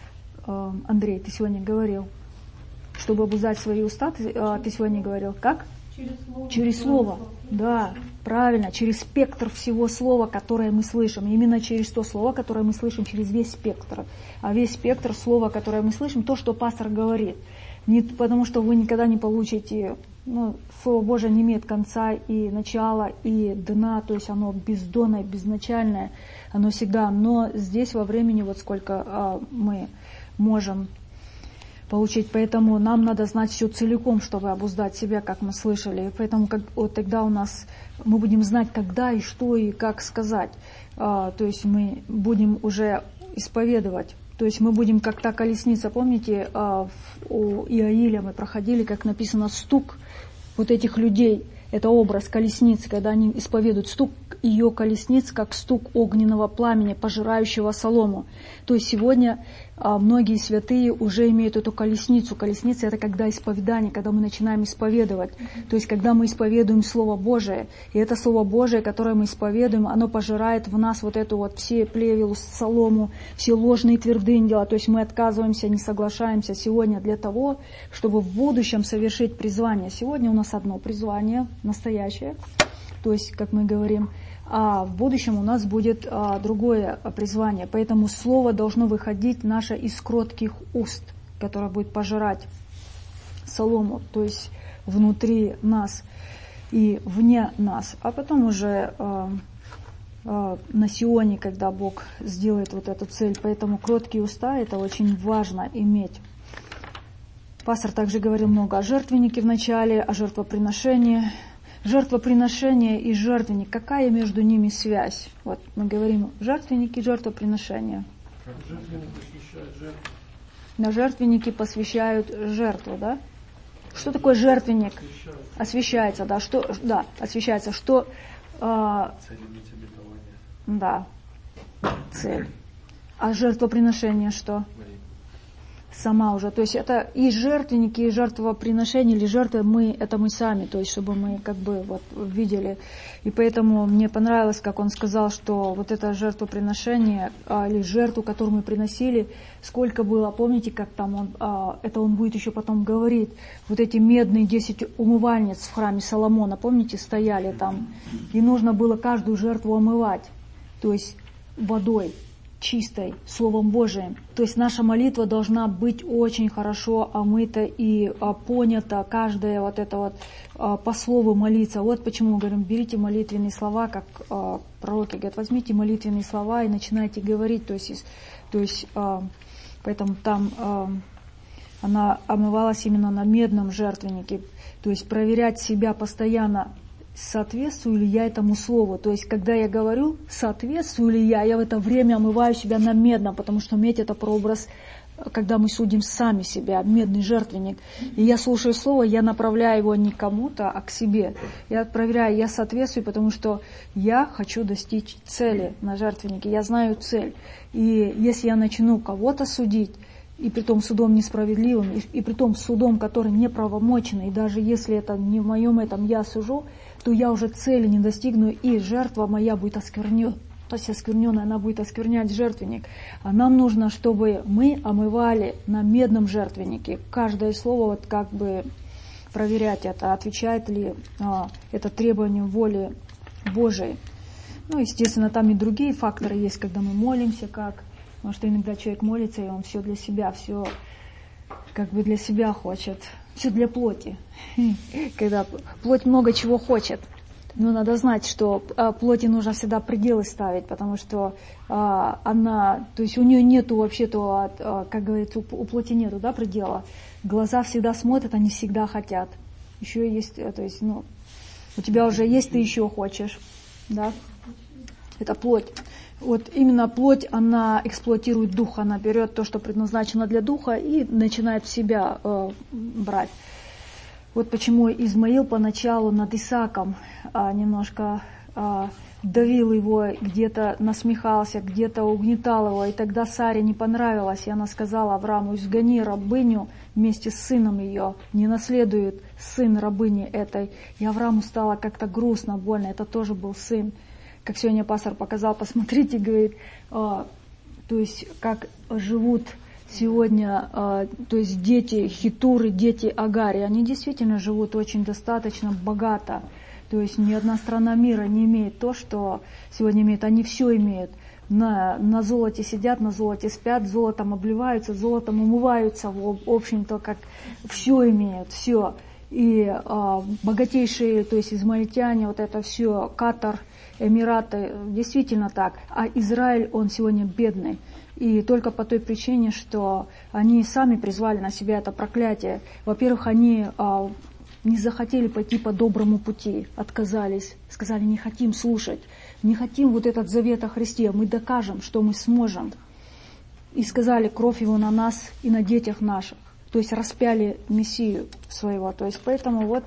Андрей, ты сегодня говорил, чтобы обуздать свои уста, ты, ты сегодня говорил, как? Через слово. Через слово, да, правильно, через спектр всего слова, которое мы слышим. Именно через то слово, которое мы слышим, через весь спектр. А весь спектр слова, которое мы слышим, то, что пастор говорит. Не, потому что вы никогда не получите, ну, Слово Божие не имеет конца и начала, и дна, то есть оно бездонное, безначальное, оно всегда. Но здесь во времени, вот сколько а, мы можем получить. Поэтому нам надо знать все целиком, чтобы обуздать себя, как мы слышали. И поэтому как, вот тогда у нас мы будем знать, когда и что и как сказать. А, то есть мы будем уже исповедовать. То есть мы будем как та колесница, помните, а, в, у Иаиля мы проходили, как написано, стук вот этих людей. Это образ колесницы, когда они исповедуют стук ее колесниц, как стук огненного пламени, пожирающего солому. То есть сегодня а, многие святые уже имеют эту колесницу. Колесница — это когда исповедание, когда мы начинаем исповедовать. То есть когда мы исповедуем Слово Божие. И это Слово Божие, которое мы исповедуем, оно пожирает в нас вот эту вот все плевелу, солому, все ложные твердыни дела. То есть мы отказываемся, не соглашаемся сегодня для того, чтобы в будущем совершить призвание. Сегодня у нас одно призвание, настоящее, то есть, как мы говорим, а в будущем у нас будет а, другое призвание. Поэтому слово должно выходить наше из кротких уст, которое будет пожирать солому, то есть внутри нас и вне нас. А потом уже а, а, на Сионе, когда Бог сделает вот эту цель. Поэтому кроткие уста — это очень важно иметь. Пастор также говорил много о жертвеннике в начале, о жертвоприношении. Жертвоприношение и жертвенник. Какая между ними связь? Вот мы говорим жертвенник и жертвоприношение. Жертвенник посвящает жертву. На жертвенники посвящают жертву, да? Что такое жертвенник? Освящается, да. Что, да, освящается. Что? А, цель иметь обетование. Да, цель. А жертвоприношение что? Сама уже, то есть это и жертвенники, и жертвоприношения, или жертвы мы, это мы сами, то есть чтобы мы как бы вот видели. И поэтому мне понравилось, как он сказал, что вот это жертвоприношение, а, или жертву, которую мы приносили, сколько было, помните, как там он, а, это он будет еще потом говорить, вот эти медные десять умывальниц в храме Соломона, помните, стояли там, и нужно было каждую жертву омывать, то есть водой чистой, Словом Божиим. То есть наша молитва должна быть очень хорошо омыта и а, понята, каждая вот это вот а, по слову молиться. Вот почему мы говорим, берите молитвенные слова, как а, пророки говорят, возьмите молитвенные слова и начинайте говорить. То есть, то есть а, поэтому там а, она омывалась именно на медном жертвеннике. То есть проверять себя постоянно, соответствую ли я этому слову. То есть, когда я говорю, соответствую ли я, я в это время омываю себя на медном, потому что медь — это прообраз, когда мы судим сами себя, медный жертвенник. И я слушаю слово, я направляю его не кому-то, а к себе. Я проверяю, я соответствую, потому что я хочу достичь цели на жертвеннике. Я знаю цель. И если я начну кого-то судить, и притом судом несправедливым, и, и притом судом, который неправомочный, и даже если это не в моем этом я сужу, то я уже цели не достигну, и жертва моя будет осквернена. То есть оскверненная, она будет осквернять жертвенник. А нам нужно, чтобы мы омывали на медном жертвеннике. Каждое слово, вот как бы проверять это, отвечает ли а, это требованию воли Божией. Ну, естественно, там и другие факторы есть, когда мы молимся, как. Потому что иногда человек молится, и он все для себя, все как бы для себя хочет. Все для плоти. Когда плоть много чего хочет. Но надо знать, что а, плоти нужно всегда пределы ставить, потому что а, она, то есть у нее нету вообще-то, а, как говорится, у, у плоти нету, да, предела. Глаза всегда смотрят, они всегда хотят. Еще есть, то есть, ну, у тебя уже есть, ты еще хочешь, да. Это плоть. Вот именно плоть, она эксплуатирует дух, она берет то, что предназначено для духа, и начинает в себя э, брать. Вот почему Измаил поначалу над Исааком а, немножко а, давил его, где-то насмехался, где-то угнетал его, и тогда Саре не понравилось, и она сказала Аврааму: изгони рабыню вместе с сыном ее, не наследует сын рабыни этой. И Аврааму стало как-то грустно, больно, это тоже был сын. Как сегодня пастор показал, посмотрите, говорит, а, то есть как живут сегодня, а, то есть дети Хитуры, дети Агари, они действительно живут очень достаточно богато. То есть ни одна страна мира не имеет то, что сегодня имеют, они все имеют. На, на золоте сидят, на золоте спят, золотом обливаются, золотом умываются, в общем-то, как все имеют, все. И а, богатейшие, то есть измаильтяне, вот это все, Катар, Эмираты, действительно так. А Израиль, он сегодня бедный. И только по той причине, что они сами призвали на себя это проклятие. Во-первых, они а, не захотели пойти по доброму пути, отказались, сказали, не хотим слушать, не хотим вот этот завет о Христе, мы докажем, что мы сможем. И сказали, кровь его на нас и на детях наших. То есть распяли Мессию своего. То есть поэтому вот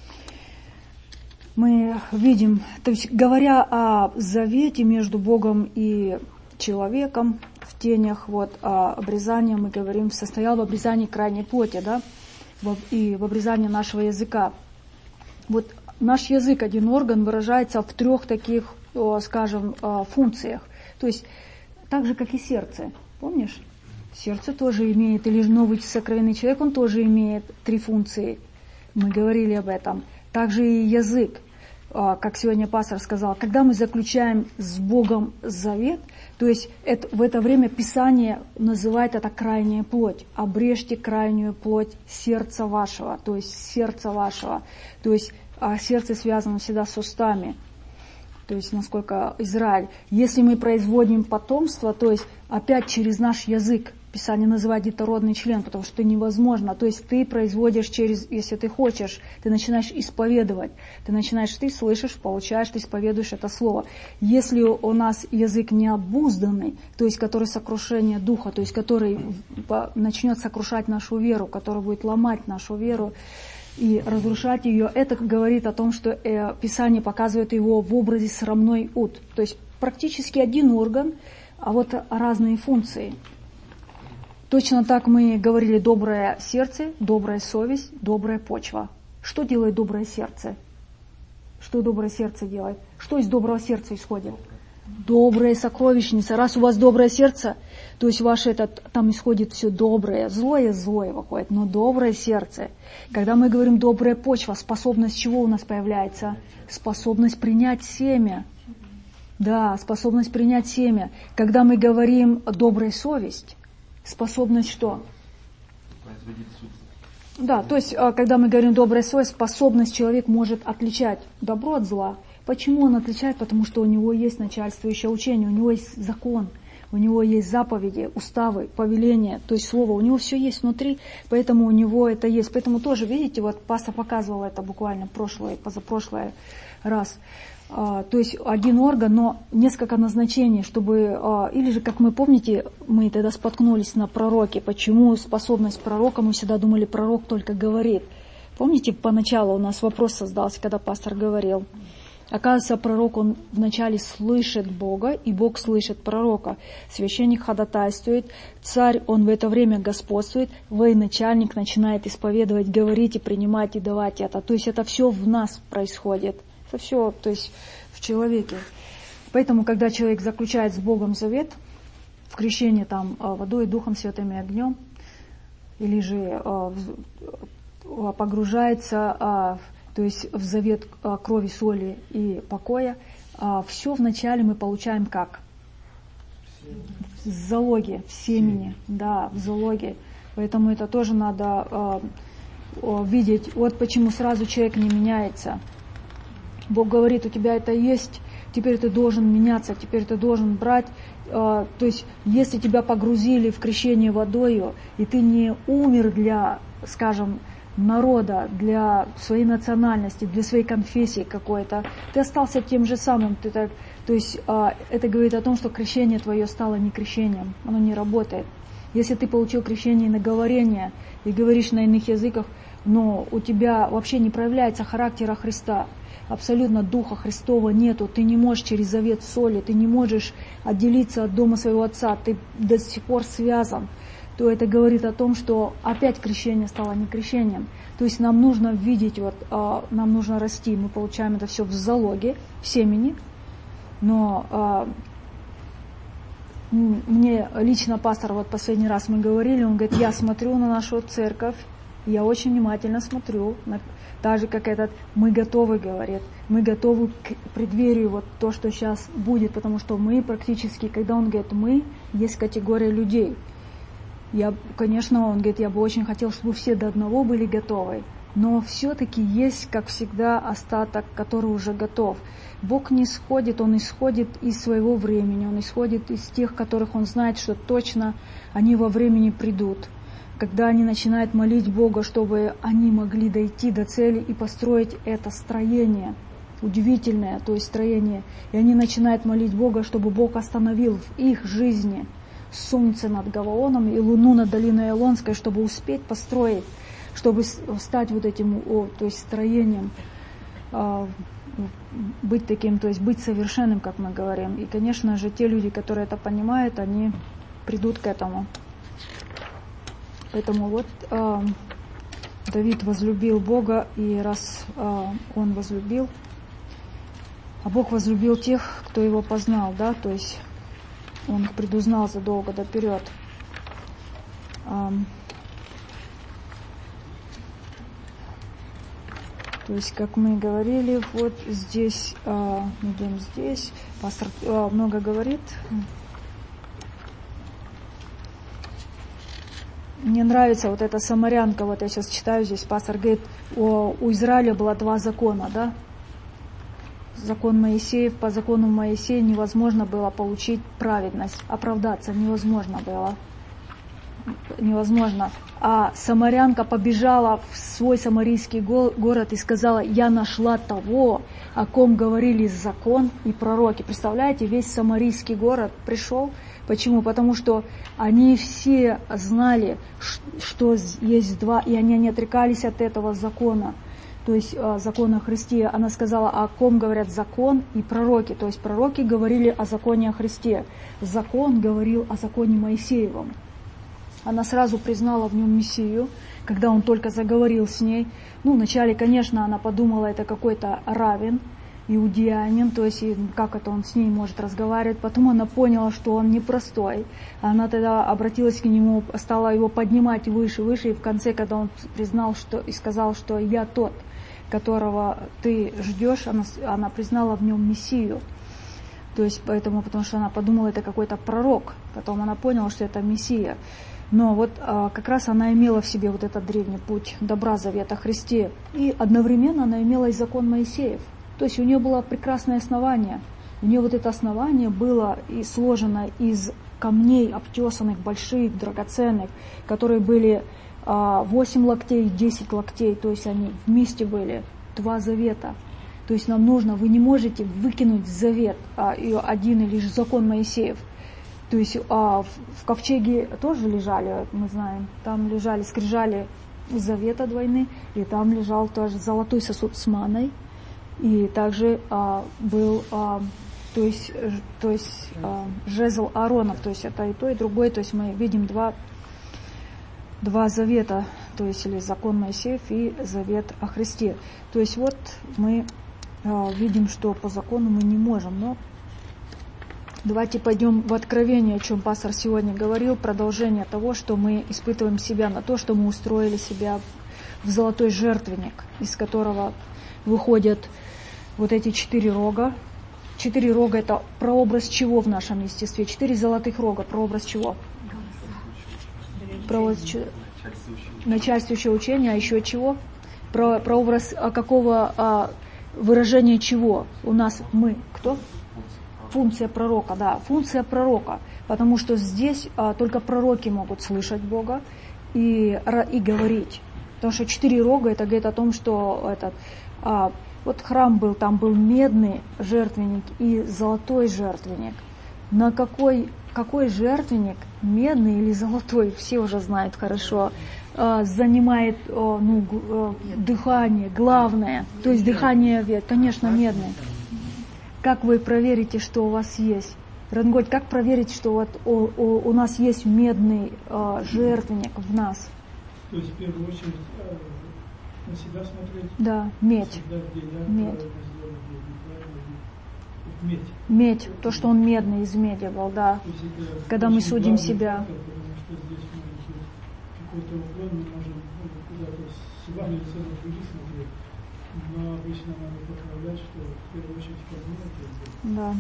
мы видим, то есть говоря о завете между Богом и человеком в тенях, вот о обрезании мы говорим, состоял в обрезании крайней плоти, да, и в обрезании нашего языка. Вот наш язык, один орган, выражается в трех таких, скажем, функциях. То есть так же, как и сердце. Помнишь? Сердце тоже имеет, или новый сокровенный человек, он тоже имеет три функции. Мы говорили об этом. Также и язык, как сегодня пастор сказал, когда мы заключаем с Богом завет, то есть это, в это время Писание называет это крайняя плоть. Обрежьте крайнюю плоть сердца вашего, то есть сердца вашего. То есть а сердце связано всегда с устами. То есть насколько Израиль. Если мы производим потомство, то есть опять через наш язык, Писание называет детородный член, потому что невозможно. То есть ты производишь через, если ты хочешь, ты начинаешь исповедовать. Ты начинаешь, ты слышишь, получаешь, ты исповедуешь это слово. Если у нас язык необузданный, то есть который сокрушение духа, то есть который начнет сокрушать нашу веру, который будет ломать нашу веру и разрушать ее, это говорит о том, что э, Писание показывает его в образе срамной уд. То есть практически один орган, а вот разные функции. Точно так мы говорили доброе сердце, добрая совесть, добрая почва. Что делает доброе сердце? Что доброе сердце делает? Что из доброго сердца исходит? Добрая сокровищница. Раз у вас доброе сердце, то есть ваше это, там исходит все доброе. Злое, злое выходит, но доброе сердце. Когда мы говорим добрая почва, способность чего у нас появляется? Способность принять семя. Да, способность принять семя. Когда мы говорим добрая совесть, способность что? Да, то есть, когда мы говорим добрая совесть, способность человек может отличать добро от зла. Почему он отличает? Потому что у него есть начальствующее учение, у него есть закон, у него есть заповеди, уставы, повеления, то есть слово, у него все есть внутри, поэтому у него это есть. Поэтому тоже, видите, вот пастор показывал это буквально прошлый, позапрошлый раз. А, то есть один орган, но несколько назначений, чтобы, а, или же, как мы помните, мы тогда споткнулись на пророке. Почему способность пророка, мы всегда думали, пророк только говорит. Помните, поначалу у нас вопрос создался, когда пастор говорил. Оказывается, пророк, он вначале слышит Бога, и Бог слышит пророка. Священник ходатайствует, царь, он в это время господствует, военачальник начинает исповедовать, говорить и принимать и давать это. То есть это все в нас происходит. Это все, то есть в человеке. Поэтому, когда человек заключает с Богом завет, в крещении там водой, Духом Святым и огнем, или же погружается то есть в завет крови, соли и покоя, все вначале мы получаем как? В залоге, в семени, да, в залоге. Поэтому это тоже надо видеть. Вот почему сразу человек не меняется. Бог говорит, у тебя это есть, теперь ты должен меняться, теперь ты должен брать. То есть, если тебя погрузили в крещение водою, и ты не умер для, скажем, народа, для своей национальности, для своей конфессии какой-то, ты остался тем же самым. Ты так, то есть это говорит о том, что крещение твое стало не крещением, оно не работает. Если ты получил крещение на говорение и говоришь на иных языках, но у тебя вообще не проявляется характера Христа, абсолютно Духа Христова нету, ты не можешь через завет соли, ты не можешь отделиться от дома своего Отца, ты до сих пор связан, то это говорит о том, что опять крещение стало не крещением. То есть нам нужно видеть, вот, а, нам нужно расти, мы получаем это все в залоге, в семени, но а, мне лично пастор, вот последний раз мы говорили, он говорит, я смотрю на нашу церковь, я очень внимательно смотрю, на, так же, как этот, мы готовы, говорит, мы готовы к преддверию вот то, что сейчас будет, потому что мы практически, когда он говорит мы, есть категория людей. Я, конечно, он говорит, я бы очень хотел, чтобы все до одного были готовы. но все-таки есть, как всегда, остаток, который уже готов. Бог не исходит, Он исходит из своего времени, Он исходит из тех, которых Он знает, что точно они во времени придут. Когда они начинают молить Бога, чтобы они могли дойти до цели и построить это строение, удивительное, то есть строение, и они начинают молить Бога, чтобы Бог остановил в их жизни солнце над Гаваоном и луну над долиной Илонской, чтобы успеть построить, чтобы стать вот этим, о, то есть строением, э, быть таким, то есть быть совершенным, как мы говорим. И, конечно же, те люди, которые это понимают, они придут к этому. Поэтому вот э, Давид возлюбил Бога, и раз э, он возлюбил, а Бог возлюбил тех, кто его познал, да, то есть он их предузнал задолго доперед. Э, то есть, как мы говорили, вот здесь, э, идем здесь, пастор э, много говорит. Мне нравится вот эта самарянка, вот я сейчас читаю здесь, пастор говорит, о, у Израиля было два закона, да? Закон Моисеев, по закону Моисея невозможно было получить праведность, оправдаться невозможно было. Невозможно. А самарянка побежала в свой самарийский город и сказала, я нашла того, о ком говорили закон и пророки. Представляете, весь самарийский город пришел. Почему? Потому что они все знали, что есть два, и они не отрекались от этого закона, то есть закона о Христе. Она сказала, о ком говорят закон и пророки, то есть пророки говорили о законе о Христе, закон говорил о законе Моисеевом. Она сразу признала в нем Мессию, когда он только заговорил с ней. Ну, вначале, конечно, она подумала, это какой-то раввин, иудеянин, то есть как это он с ней может разговаривать. Потом она поняла, что он непростой. Она тогда обратилась к нему, стала его поднимать выше, выше, и в конце, когда он признал что, и сказал, что я тот, которого ты ждешь, она, она признала в нем Мессию. То есть поэтому, потому что она подумала, это какой-то пророк. Потом она поняла, что это Мессия. Но вот а, как раз она имела в себе вот этот древний путь добра, завета Христе. И одновременно она имела и закон Моисеев. То есть у нее было прекрасное основание. У нее вот это основание было и сложено из камней, обтесанных, больших, драгоценных, которые были а, восемь локтей, десять локтей. То есть они вместе были, два завета. То есть нам нужно, вы не можете выкинуть завет, а, и один или лишь закон Моисеев. То есть а, в, в ковчеге тоже лежали, мы знаем, там лежали скрижали завета двойны, и там лежал тоже золотой сосуд с маной. И также а, был, а, то есть, то есть а, жезл Ааронов, то есть это и то, и другое, то есть мы видим два, два завета, то есть или закон Моисеев и завет о Христе. То есть вот мы а, видим, что по закону мы не можем, но давайте пойдем в Откровение, о чем пастор сегодня говорил, продолжение того, что мы испытываем себя на то, что мы устроили себя в золотой жертвенник, из которого выходят вот эти четыре рога. Четыре рога — это прообраз чего в нашем естестве? Четыре золотых рога — прообраз чего? Прообраз ч... начальствующего учения, а еще чего? Про... Прообраз а, какого а, выражения чего? У нас мы кто? Функция пророка, да, функция пророка. Потому что здесь а, только пророки могут слышать Бога и, и говорить. Потому что четыре рога — это говорит о том, что этот, а, вот храм был, там был медный жертвенник и золотой жертвенник. На какой, какой жертвенник, медный или золотой, все уже знают хорошо, а, занимает а, ну, а, дыхание, главное. То есть дыхание, конечно, медный. Как вы проверите, что у вас есть? Рангольд, как проверить, что вот у, у, у нас есть медный а, жертвенник в нас? То есть в первую очередь на себя смотреть. Да, медь. Медь. Медь. Медь. То, что он медный из меди был, да. Когда мы судим себя. Потому что здесь может быть какой-то уклон, мы можем куда-то сваливаться на других смотреть. Но обычно надо поправлять, что в первую очередь кормить. Да.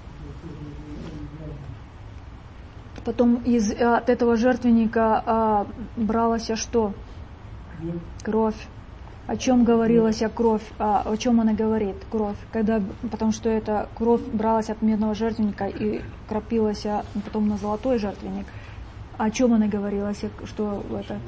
Потом из, от этого жертвенника а, бралось а что? Кровь. О чем говорилась о кровь, а, о чем она говорит, кровь, когда, потому что эта кровь бралась от медного жертвенника и кропилась а потом на золотой жертвенник. О чем она говорила, что это?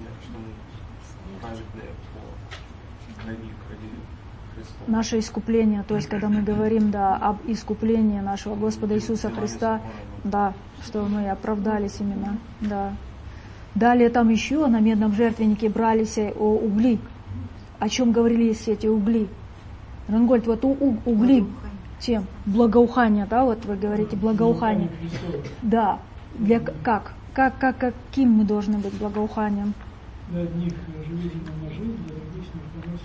Наше искупление, то есть когда мы говорим, да, об искуплении нашего Господа Иисуса Христа, да, что мы оправдались именно, да. Далее там еще на медном жертвеннике брались угли. О чем говорили все эти угли? Рангольд, вот у, у, угли, чем? Благоухание, да, вот вы говорите, благоухание. Да, для как? Как, как, каким мы должны быть благоуханием? Для одних жизнь на жизнь, для других смерть.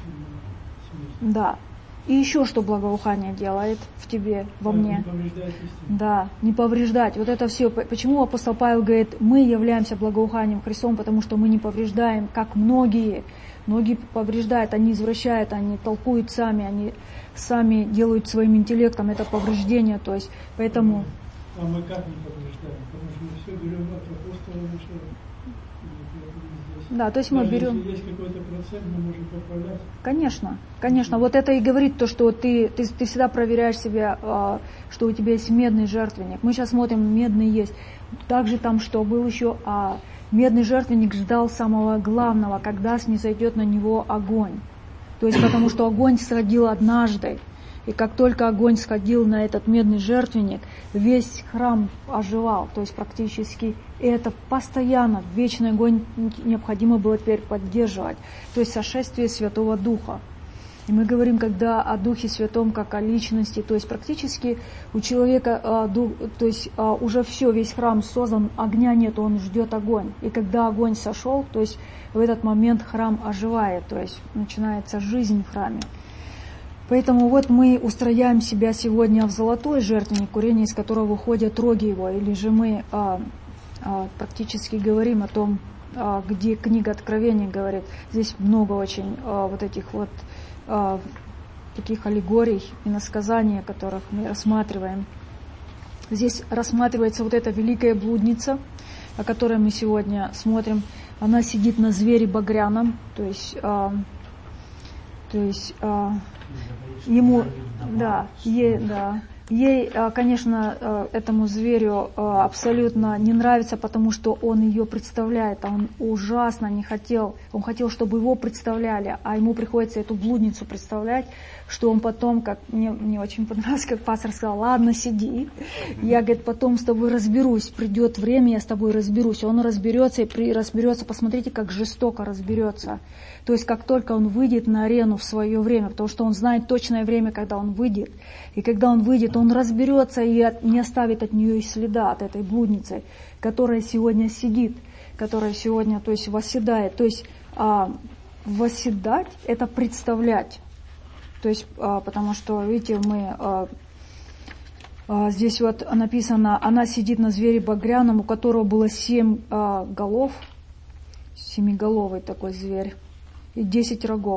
Да. И еще что благоухание делает в тебе, во мне? Не повреждать истину. Да, не повреждать. Вот это все. Почему апостол Павел говорит, мы являемся благоуханием Христом, потому что мы не повреждаем, как многие. Многие повреждают, они извращают, они толкуют сами, они сами делают своим интеллектом это повреждение. То есть, поэтому... А мы как не повреждаем? Потому что мы все берем от апостола нашего. Да, то есть мы берем... Если есть какой-то процент, мы можем поправлять. Конечно, конечно. Вот это и говорит то, что ты, ты, ты всегда проверяешь себя, что у тебя есть медный жертвенник. Мы сейчас смотрим, медный есть. Также там, что был еще, а медный жертвенник ждал самого главного, когда снизойдет на него огонь. То есть потому что огонь сходил однажды. И как только огонь сходил на этот медный жертвенник, весь храм оживал. То есть практически это постоянно, вечный огонь необходимо было теперь поддерживать. То есть сошествие Святого Духа. И мы говорим, когда о Духе Святом, как о личности, то есть практически у человека, то есть уже все, весь храм создан, огня нет, он ждет огонь. И когда огонь сошел, то есть в этот момент храм оживает, то есть начинается жизнь в храме. Поэтому вот мы устрояем себя сегодня в золотой жертвенник, курение из которого выходят роги его, или же мы а, а, практически говорим о том, а, где книга Откровений говорит. Здесь много очень а, вот этих вот а, таких аллегорий и насказаний, которых мы рассматриваем. Здесь рассматривается вот эта великая блудница, о которой мы сегодня смотрим. Она сидит на звере багряном, то есть, а, то есть а, ему, да, ей, да, ей, конечно, этому зверю абсолютно не нравится, потому что он ее представляет, а он ужасно не хотел, он хотел, чтобы его представляли, а ему приходится эту блудницу представлять, что он потом, как мне, мне очень понравилось, как пастор сказал, ладно, сиди, я, говорит, потом с тобой разберусь, придет время, я с тобой разберусь, он разберется и при, разберется, посмотрите, как жестоко разберется. То есть, как только он выйдет на арену в свое время, потому что он знает точное время, когда он выйдет. И когда он выйдет, он разберется и от, не оставит от нее и следа, от этой блудницы, которая сегодня сидит, которая сегодня, то есть, восседает. То есть, а, восседать – это представлять. То есть, а, потому что, видите, мы... А, а, здесь вот написано, она сидит на звере багряном, у которого было семь а, голов, семиголовый такой зверь. И десять рогов.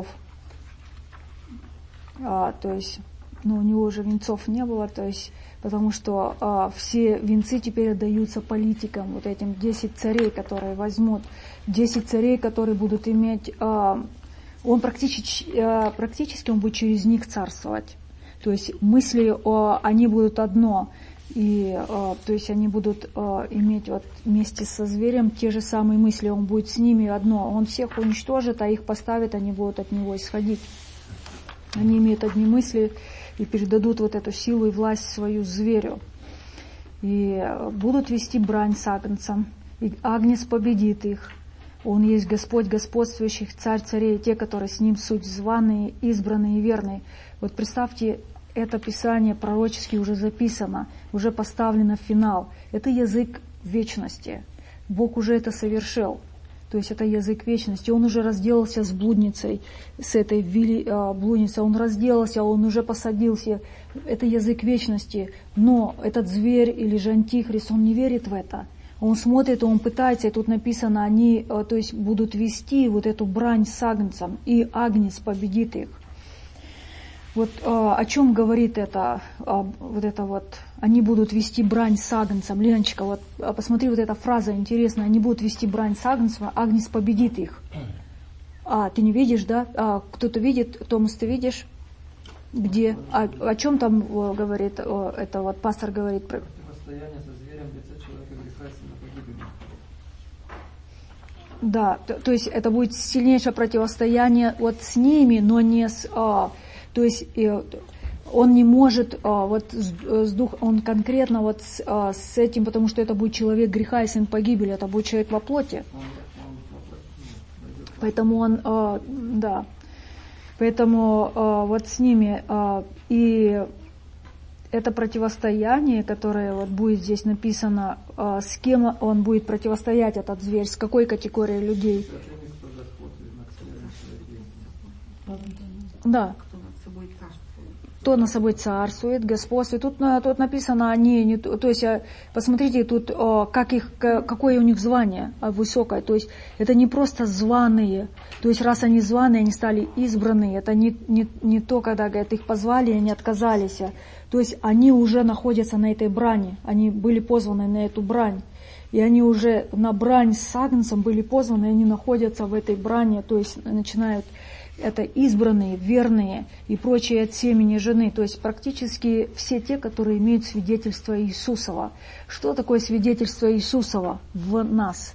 А, то есть, ну, у него уже венцов не было, то есть, потому что а, все венцы теперь отдаются политикам, вот этим десять царей, которые возьмут, десять царей, которые будут иметь, а, он практически, а, практически он будет через них царствовать. То есть мысли, а, они будут одно. И, э, то есть они будут э, иметь вот вместе со зверем те же самые мысли, он будет с ними одно, он всех уничтожит, а их поставит, они будут от него исходить. Они имеют одни мысли и передадут вот эту силу и власть свою зверю. И будут вести брань с агнцем, и агнец победит их. Он есть Господь господствующих, царь царей, те, которые с ним суть званые, избранные и верные. Вот представьте, это Писание пророчески уже записано, уже поставлено в финал. Это язык вечности. Бог уже это совершил. То есть это язык вечности. Он уже разделался с блудницей, с этой вили, а, блудницей. Он разделался, он уже посадился. Это язык вечности. Но этот зверь или же антихрист, он не верит в это. Он смотрит, он пытается, и тут написано, они, а, то есть будут вести вот эту брань с агнцем, и агнец победит их. Вот а, о чем говорит это, а, вот это вот, они будут вести брань с агнцем. Леночка, вот а, посмотри, вот эта фраза интересная, они будут вести брань с агнцем, агнец победит их. А, ты не видишь, да? А, кто-то видит, Томас, ты видишь? Где? А, о чем там о, говорит, о, это вот пастор говорит? Про... Противостояние со зверем в лице человека греха и сына погибели. Да, то, то есть это будет сильнейшее противостояние вот с ними, но не с... А, то есть и, он не может а, вот с, с дух, он конкретно вот с, а, с этим, потому что это будет человек греха и сын погибели, это будет человек во плоти. Поэтому он, а, да, поэтому а, вот с ними а, и это противостояние, которое вот будет здесь написано, а, с кем он будет противостоять, этот зверь, с какой категорией людей. Да. Кто над собой царствует, господствует. Тут, тут написано, они, не, то есть, посмотрите, тут как их, какое у них звание высокое. То есть, это не просто званые. То есть, раз они званые, они стали избранные. Это не, не, не то, когда, говорят, их позвали, и они отказались. То есть, они уже находятся на этой брани. Они были позваны на эту брань. И они уже на брань с Агнцем были позваны, и они находятся в этой брани. То есть, начинают... Это избранные, верные и прочие от семени жены. То есть практически все те, которые имеют свидетельство Иисусова. Что такое свидетельство Иисусова в нас?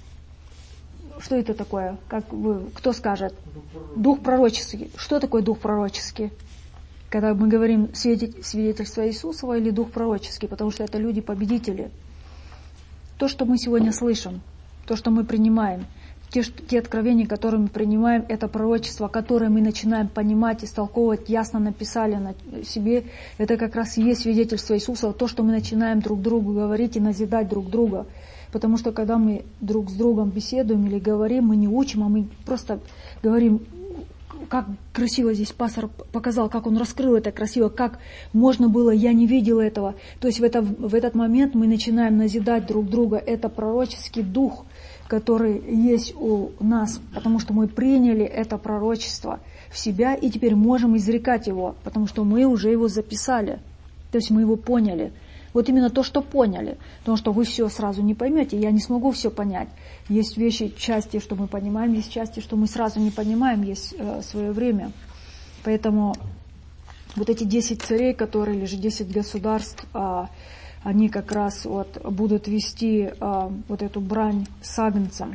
Что это такое? Как вы, кто скажет? Дух пророческий. Что такое дух пророческий? Когда мы говорим свидетельство Иисусова или дух пророческий, потому что это люди-победители. То, что мы сегодня слышим, то, что мы принимаем, Те, те откровения, которые мы принимаем, это пророчество, которое мы начинаем понимать, истолковывать, ясно написали на себе. Это как раз и есть свидетельство Иисуса, то, что мы начинаем друг другу говорить и назидать друг друга. Потому что когда мы друг с другом беседуем или говорим, мы не учим, а мы просто говорим, как красиво здесь пастор показал, как он раскрыл это красиво, как можно было, я не видела этого. То есть в, это, в этот момент мы начинаем назидать друг друга. Это пророческий дух, который есть у нас, потому что мы приняли это пророчество в себя и теперь можем изрекать его, потому что мы уже его записали, то есть мы его поняли. Вот именно то, что поняли, потому что вы все сразу не поймете, я не смогу все понять. Есть вещи, части, что мы понимаем, есть части, что мы сразу не понимаем, есть э, свое время. Поэтому вот эти десять царей, которые, или же десять государств, э, они как раз вот будут вести э, вот эту брань с Агнцем.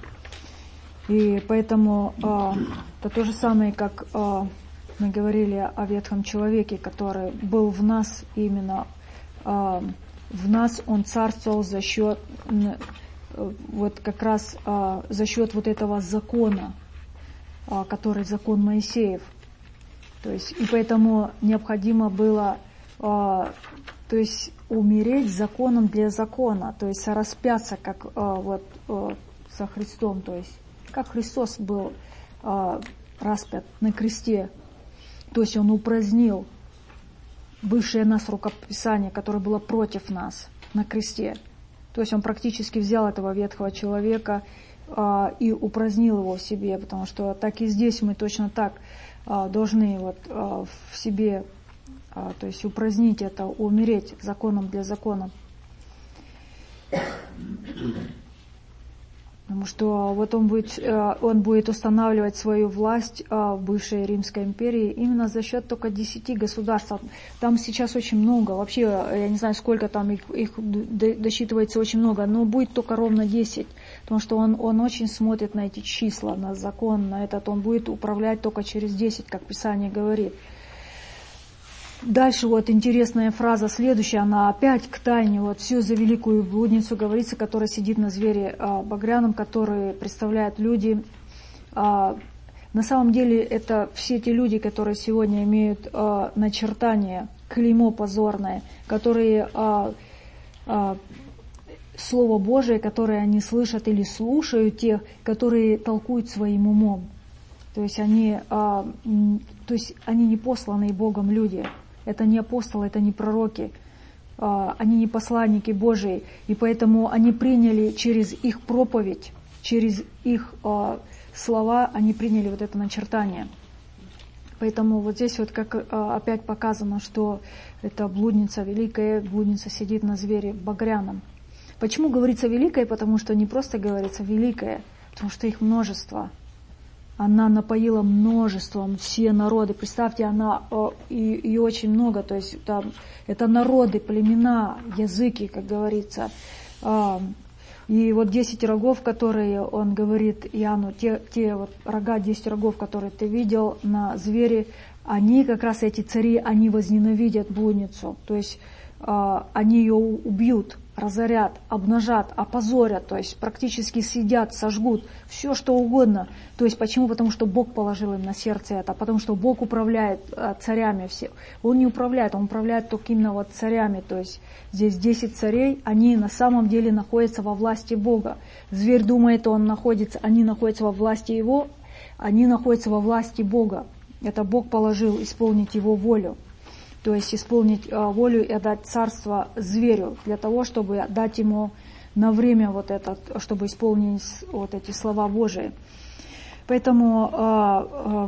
И поэтому э, это то же самое, как э, мы говорили о ветхом человеке, который был в нас именно, э, в нас он царствовал за счет, э, вот как раз э, за счет вот этого закона, э, который закон Моисеев. То есть, и поэтому необходимо было, э, то есть, умереть законом для закона, то есть распяться как э, вот э, со Христом, то есть как Христос был э, распят на кресте, то есть он упразднил бывшее нас рукописание, которое было против нас на кресте, то есть он практически взял этого ветхого человека э, и упразднил его в себе, потому что так и здесь мы точно так э, должны вот э, в себе, то есть упразднить это, умереть законом для закона. Потому что вот он будет, он будет устанавливать свою власть в бывшей Римской империи именно за счет только десяти государств. Там сейчас очень много, вообще я не знаю, сколько там их, их досчитывается очень много, но будет только ровно десять. Потому что он, он очень смотрит на эти числа, на закон, на этот, он будет управлять только через десять, как Писание говорит. Дальше вот интересная фраза следующая, она опять к тайне, вот всю за великую блудницу говорится, которая сидит на звере а, багряном, который представляют люди. А, на самом деле это все те люди, которые сегодня имеют а, начертание, клеймо позорное, которые а, а, Слово Божие, которое они слышат или слушают, тех, которые толкуют своим умом. То есть они, а, то есть они не посланные Богом люди. Это не апостолы, это не пророки, они не посланники Божии, и поэтому они приняли через их проповедь, через их слова, они приняли вот это начертание. Поэтому вот здесь вот как опять показано, что эта блудница великая, блудница сидит на звере багряном. Почему говорится великая? Потому что не просто говорится великая, потому что их множество. она напоила множеством все народы. Представьте, она и, и очень много, то есть там это народы, племена, языки, как говорится. И вот десять рогов, которые, он говорит Иоанну, те, те вот рога, десять рогов, которые ты видел на звере, они как раз, эти цари, они возненавидят блудницу. То есть э, они ее убьют, разорят, обнажат, опозорят, то есть практически съедят, сожгут, все что угодно. То есть почему? Потому что Бог положил им на сердце это, потому что Бог управляет э, царями всех. Он не управляет, Он управляет только именно вот царями. То есть здесь десять царей, они на самом деле находятся во власти Бога. Зверь думает, он находится, они находятся во власти его, они находятся во власти Бога. Это Бог положил исполнить его волю. То есть исполнить э, волю и отдать царство зверю, для того, чтобы дать ему на время вот этот, чтобы исполнить вот эти слова Божии. Поэтому э, э,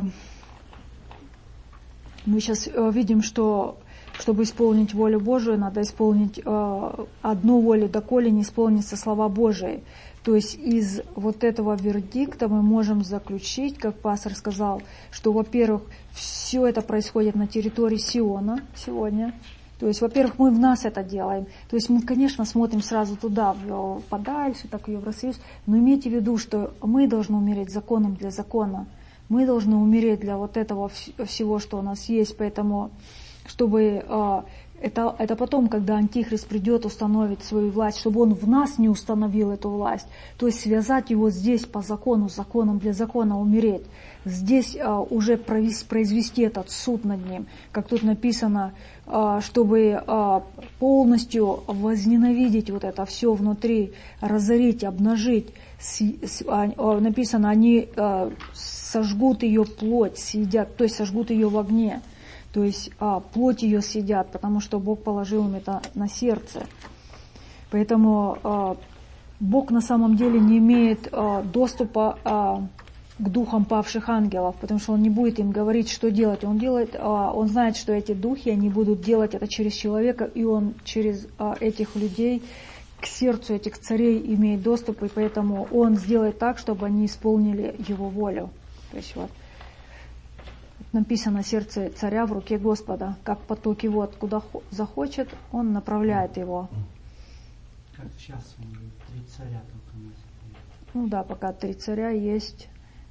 мы сейчас э, видим, что чтобы исполнить волю Божию, надо исполнить э, одну волю, доколе не исполнится слова Божии. То есть из вот этого вердикта мы можем заключить, как пастор сказал, что, во-первых, все это происходит на территории Сиона сегодня. То есть, во-первых, мы в нас это делаем. То есть мы, конечно, смотрим сразу туда, в, подальше, так в Евросоюз, но имейте в виду, что мы должны умереть законом для закона. Мы должны умереть для вот этого всего, что у нас есть. Поэтому, чтобы... Это, это потом, когда Антихрист придет, установит свою власть, чтобы он в нас не установил эту власть. То есть связать его здесь по закону, законом для закона, умереть. Здесь а, уже провести, произвести этот суд над ним. Как тут написано, а, чтобы а, полностью возненавидеть вот это все внутри, разорить, обнажить. С, с, а, написано, они а, сожгут ее плоть, съедят, то есть сожгут ее в огне. То есть а, плоть ее съедят, потому что Бог положил им это на сердце. Поэтому а, Бог на самом деле не имеет а, доступа а, к духам павших ангелов, потому что Он не будет им говорить, что делать. Он делает, а, он знает, что эти духи, они будут делать это через человека, и Он через а, этих людей к сердцу этих царей имеет доступ, и поэтому Он сделает так, чтобы они исполнили Его волю. То есть вот. Написано, сердце царя в руке Господа, как потоки вод, куда захочет, он направляет его. Как сейчас три царя только у нас. Ну да, пока три царя есть,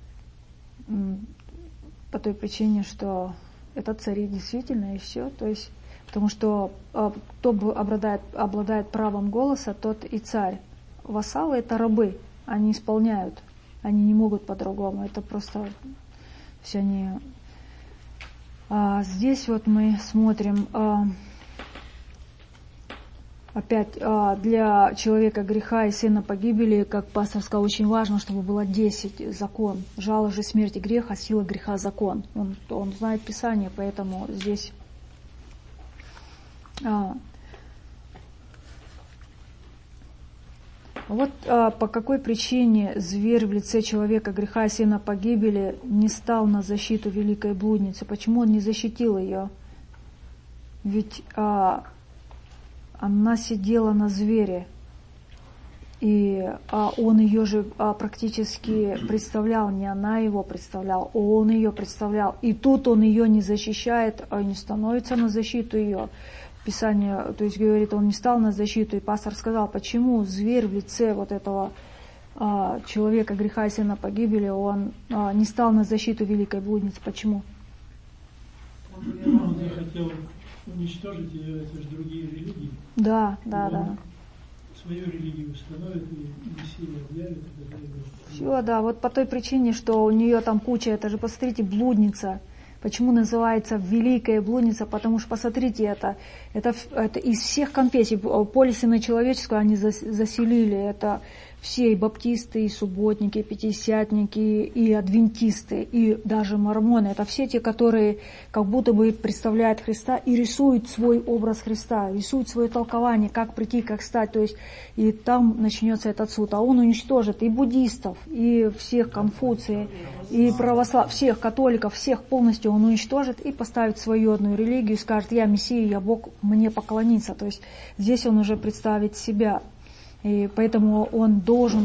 по той причине, что это цари действительно и все. То есть, потому что кто обладает, обладает правом голоса, тот и царь. Вассалы — это рабы, они исполняют, они не могут по-другому. Это просто все они... А здесь вот мы смотрим, а, опять а, для человека греха и сына погибели, как пастор сказал, очень важно, чтобы было десять закон. Жало же смерти грех, а сила греха закон. Он, он знает Писание, поэтому здесь... А, Вот а, по какой причине зверь в лице человека греха и сына погибели не стал на защиту великой блудницы? Почему он не защитил ее? Ведь а, она сидела на звере, и а, он ее же а, практически представлял, не она его представляла, он ее представлял. И тут он ее не защищает, а не становится на защиту ее. Писание, то есть говорит, он не стал на защиту, и пастор сказал, почему зверь в лице вот этого а, человека греха и сына погибели, он а, не стал на защиту великой блудницы. Почему? Он, он захотел уничтожить ее, это же другие религии. Да, да, он да. Свою религию установит и Мессию объявит. Все, да, вот по той причине, что у нее там куча, это же, посмотрите, блудница. Почему называется великая блудница? Потому что, посмотрите, это, это, это из всех конфессий, полисины человеческую они заселили. Это все и баптисты, и субботники, и пятидесятники, и адвентисты, и даже мормоны. Это все те, которые как будто бы представляют Христа и рисуют свой образ Христа, рисуют свое толкование, как прийти, как стать. То есть, и там начнется этот суд. А он уничтожит и буддистов, и всех Конфуция, и православ, всех католиков, всех полностью он уничтожит и поставит свою одну религию и скажет, я Мессия, я Бог, мне поклониться. То есть здесь он уже представит себя. И поэтому он должен быть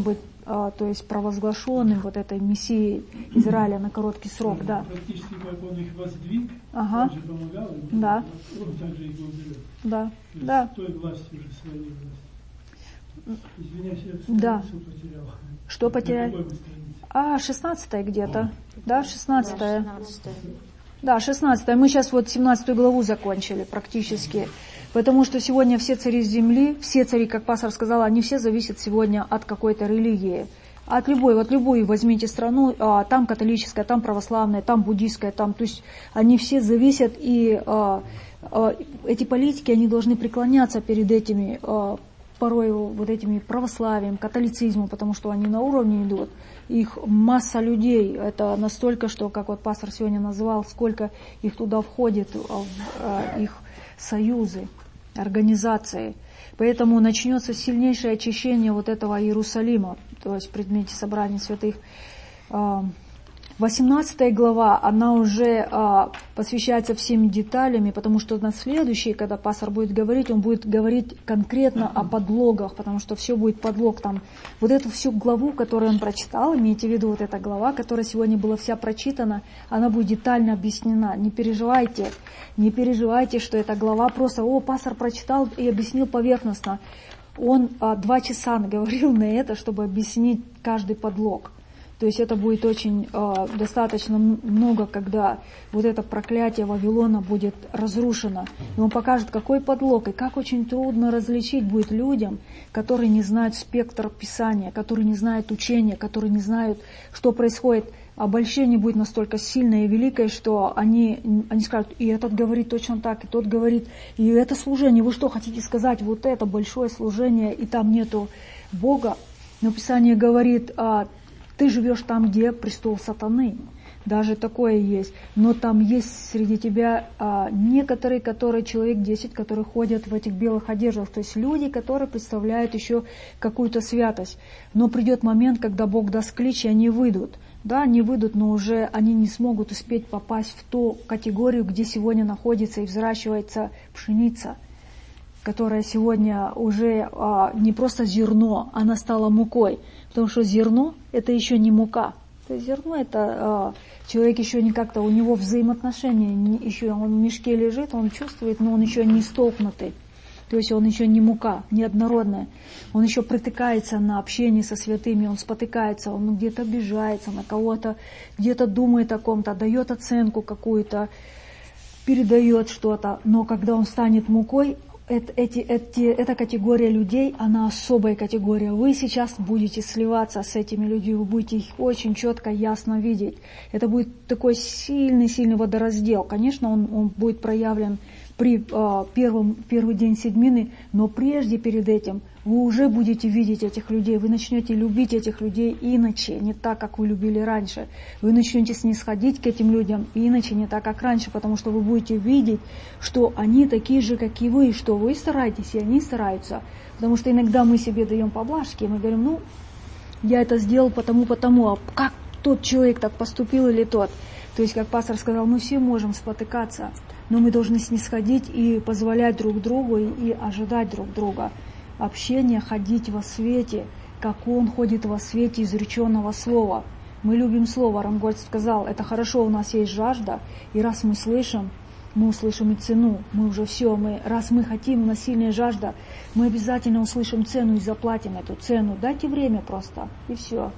а, то есть провозглашенным вот этой мессией Израиля на короткий срок, да. Практически как он их воздвиг, ага. он же помогал им, да. он также их уберет. Да, да. Той властью уже своей власти. Извиняюсь, я да. потерял. Что потеряли? А, шестнадцатая где-то, да, шестнадцатая. Да, шестнадцатая. Мы сейчас вот семнадцатую главу закончили практически. Потому что сегодня все цари земли, все цари, как пастор сказал, они все зависят сегодня от какой-то религии. От любой, вот любую возьмите страну, а, там католическая, там православная, там буддийская, там, то есть они все зависят, и а, а, эти политики, они должны преклоняться перед этими, а, порой вот этими православием, католицизмом, потому что они на уровне идут. Их масса людей, это настолько, что, как вот пастор сегодня называл, сколько их туда входит, в а, их союзы, организации. Поэтому начнется сильнейшее очищение вот этого Иерусалима, то есть в предмете собрания святых. восемнадцатая глава, она уже а, посвящается всеми деталями, потому что на следующей, когда пастор будет говорить, он будет говорить конкретно о подлогах, потому что все будет подлог там. Вот эту всю главу, которую он прочитал, имейте в виду вот эта глава, которая сегодня была вся прочитана, она будет детально объяснена. Не переживайте, не переживайте, что эта глава просто, о, пастор прочитал и объяснил поверхностно. Он а, два часа говорил на это, чтобы объяснить каждый подлог. То есть это будет очень э, достаточно много, когда вот это проклятие Вавилона будет разрушено. И он покажет, какой подлог, и как очень трудно различить будет людям, которые не знают спектр Писания, которые не знают учения, которые не знают, что происходит. Обольщение будет настолько сильное и великое, что они, они скажут, и этот говорит точно так, и тот говорит, и это служение, вы что хотите сказать, вот это большое служение, и там нету Бога. Но Писание говорит, ты живешь там, где престол сатаны. Даже такое есть. Но там есть среди тебя а, некоторые, которые, человек десять, которые ходят в этих белых одеждах. То есть люди, которые представляют еще какую-то святость. Но придет момент, когда Бог даст клич, и они выйдут. Да, они выйдут, но уже они не смогут успеть попасть в ту категорию, где сегодня находится и взращивается пшеница, которая сегодня уже а, не просто зерно, она стала мукой. Потому что зерно – это еще не мука. То есть зерно – это э, человек еще не как-то, у него взаимоотношения, не, еще он в мешке лежит, он чувствует, но он еще не столкнутый. То есть он еще не мука, не однородная. Он еще притыкается на общение со святыми, он спотыкается, он где-то обижается на кого-то, где-то думает о ком-то, дает оценку какую-то, передает что-то. Но когда он станет мукой, Это, эти, эти, эта категория людей, она особая категория. Вы сейчас будете сливаться с этими людьми, вы будете их очень четко, ясно видеть. Это будет такой сильный-сильный водораздел. Конечно, он, он будет проявлен при э, первом, первый день седмины, но прежде перед этим вы уже будете видеть этих людей, вы начнете любить этих людей иначе, не так, как вы любили раньше. Вы начнете снисходить к этим людям иначе, не так, как раньше, потому что вы будете видеть, что они такие же, как и вы, что вы стараетесь, и они стараются. Потому что иногда мы себе даем поблажки, и мы говорим, ну, я это сделал потому, потому, а как тот человек так поступил или тот. То есть, как пастор сказал, мы все можем спотыкаться, но мы должны снисходить и позволять друг другу, и, и ожидать друг друга. Общение, ходить во свете, как он ходит во свете изреченного слова. Мы любим слово, Рамгольд сказал, это хорошо, у нас есть жажда, и раз мы слышим, мы услышим и цену, мы уже все, мы, раз мы хотим, у нас сильная жажда, мы обязательно услышим цену и заплатим эту цену. Дайте время просто, и все.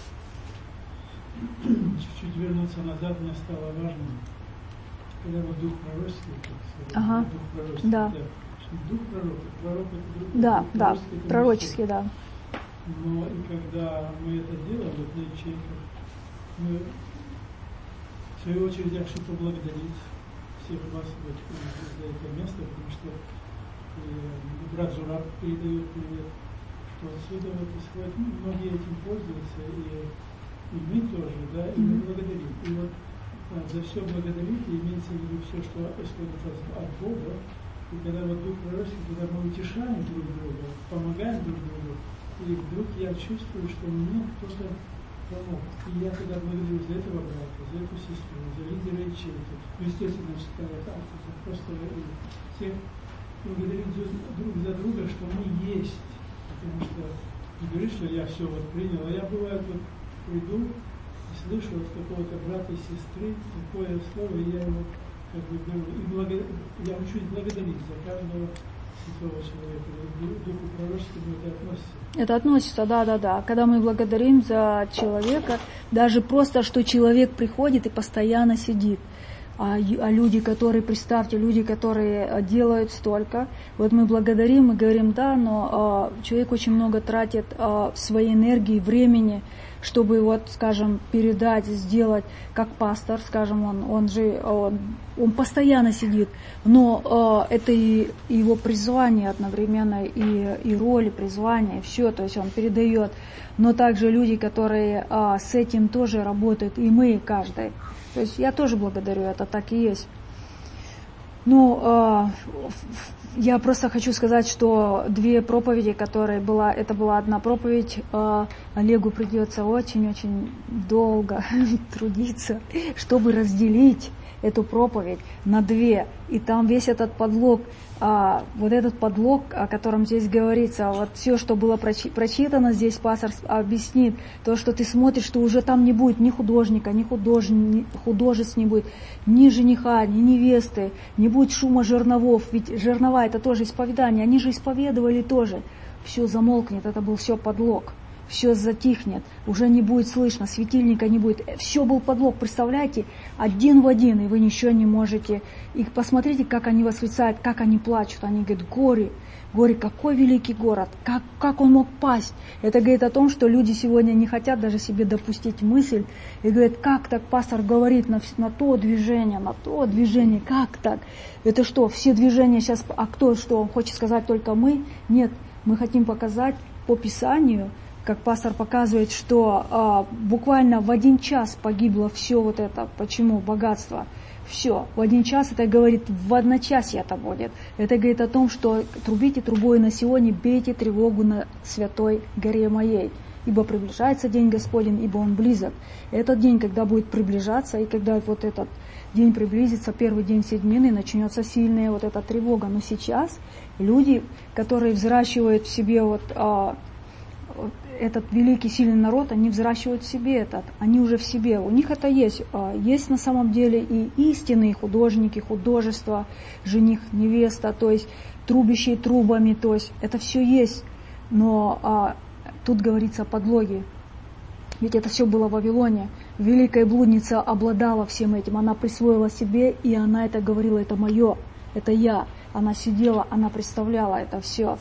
Чуть-чуть вернуться назад, мне стало важно, когда вот дух пророческий, ага. дух пророческий, да. да. Дух пророка, пророк это друг, да, дух да, пророческий, пророческий, да. Но и когда мы это делаем, вот на ячейках, мы в свою очередь я хочу поблагодарить всех вас вот, за это место, потому что э, брат Жураб передает привет, что отсюда вот исходит, многие этим пользуются, и, и мы тоже, да, и мы благодарим. И вот а, за все благодарить, и имеется в виду все, что исходит от, от Бога. И когда вот дух пророческий, когда мы утешаем друг друга, помогаем друг другу, и вдруг я чувствую, что мне кто-то помог. И я тогда благодарю за этого брата, за эту сестру, за лидера ячейки. Ну, естественно, так, просто всех благодарить друг за друга, что мы есть. Потому что не говорит, что я все вот принял, а я бывает вот приду и слышу от какого-то брата и сестры такое слово, и я его как бы беру. И благо... я учусь благодарить за каждого святого человека. Духу пророческому это относится. Это относится, да, да, да. Когда мы благодарим за человека, даже просто, что человек приходит и постоянно сидит. А, а люди, которые, представьте, люди, которые делают столько, вот мы благодарим, мы говорим, да, но а, человек очень много тратит а, своей энергии, времени, чтобы, вот, скажем, передать, сделать, как пастор, скажем, он, он же, он, он постоянно сидит, но э, это и его призвание одновременно, и, и роль, и призвание, и все, то есть он передает, но также люди, которые э, с этим тоже работают, и мы, каждый, то есть я тоже благодарю, это так и есть. Ну, э, я просто хочу сказать, что две проповеди, которые была, это была одна проповедь, э, Олегу придется очень-очень долго трудиться, чтобы разделить эту проповедь на две. И там весь этот подлог, а, вот этот подлог, о котором здесь говорится, вот все, что было прочи- прочитано здесь, пастор объяснит, то, что ты смотришь, что уже там не будет ни художника, ни худож... ни художеств не будет, ни жениха, ни невесты, не будет шума жерновов, ведь жернова это тоже исповедание, они же исповедовали тоже. Все замолкнет, это был все подлог. Все затихнет, уже не будет слышно, светильника не будет. Все был подлог, представляете, один в один, и вы ничего не можете. И посмотрите, как они восклицают, как они плачут. Они говорят, горе, горе, какой великий город, как, как он мог пасть. Это говорит о том, что люди сегодня не хотят даже себе допустить мысль. И говорят, как так пастор говорит на, на то движение, на то движение, как так? Это что, все движения сейчас, а кто что, он хочет сказать только мы? Нет, мы хотим показать по Писанию, как пастор показывает, что а, буквально в один час погибло все вот это. Почему? Богатство. Все. В один час, это говорит, в одночасье это будет. Это говорит о том, что трубите трубой на Сионе, бейте тревогу на святой горе моей. Ибо приближается день Господень, ибо он близок. Этот день, когда будет приближаться, и когда вот этот день приблизится, первый день седмины, начнется сильная вот эта тревога. Но сейчас люди, которые взращивают в себе вот... А, этот великий сильный народ, они взращивают в себе этот, они уже в себе, у них это есть. Есть на самом деле и истинные художники, художество, жених, невеста, то есть трубящие трубами, то есть это все есть. Но а, тут говорится о подлоге. Ведь это все было в Вавилоне. Великая блудница обладала всем этим, она присвоила себе, и она это говорила, это мое, это я. Она сидела, она представляла это все.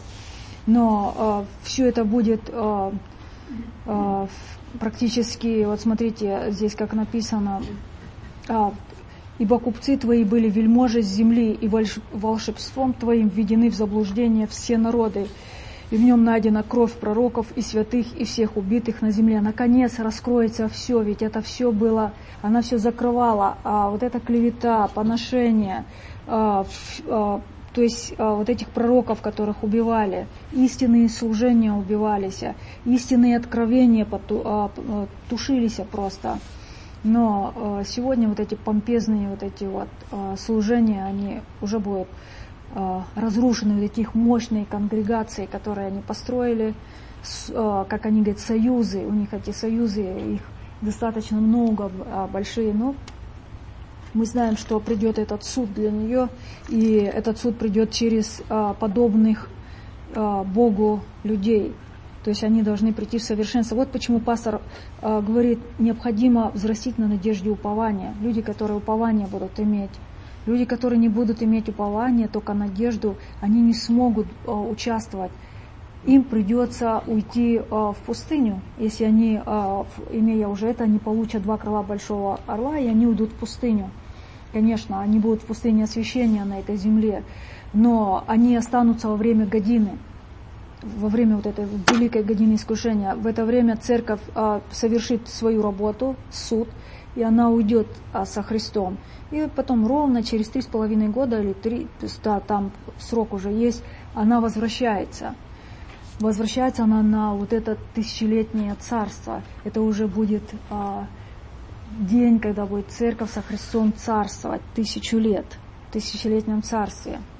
Но э, все это будет э, э, практически, вот смотрите, здесь как написано, э, «Ибо купцы твои были вельможи с земли, и волшебством твоим введены в заблуждение все народы, и в нем найдена кровь пророков и святых, и всех убитых на земле». Наконец раскроется все, ведь это все было, она все закрывала, а вот эта клевета, поношение, э, э, то есть а, вот этих пророков, которых убивали, истинные служения убивались, истинные откровения поту, а, тушились просто. Но а, сегодня вот эти помпезные вот эти вот а, служения, они уже будут а, разрушены, вот этих мощные конгрегации, которые они построили, с, а, как они говорят, союзы, у них эти союзы, их достаточно много, а, большие, но мы знаем, что придет этот суд для нее, и этот суд придет через а, подобных а, Богу людей. То есть они должны прийти в совершенство. Вот почему пастор а, говорит, необходимо взрастить на надежде упования. Люди, которые упование будут иметь. Люди, которые не будут иметь упование, только надежду, они не смогут а, участвовать. Им придется уйти а, в пустыню. Если они, а, имея уже это, они получат два крыла большого орла, и они уйдут в пустыню. Конечно, они будут в пустыне освящения на этой земле, но они останутся во время годины, во время вот этой великой годины искушения. В это время церковь а, совершит свою работу, суд, и она уйдет а, со Христом. И потом ровно через три с половиной года, или три, да, там срок уже есть, она возвращается. Возвращается она на вот это тысячелетнее царство. Это уже будет... А, день, когда будет церковь со Христом царствовать тысячу лет, в тысячелетнем царстве.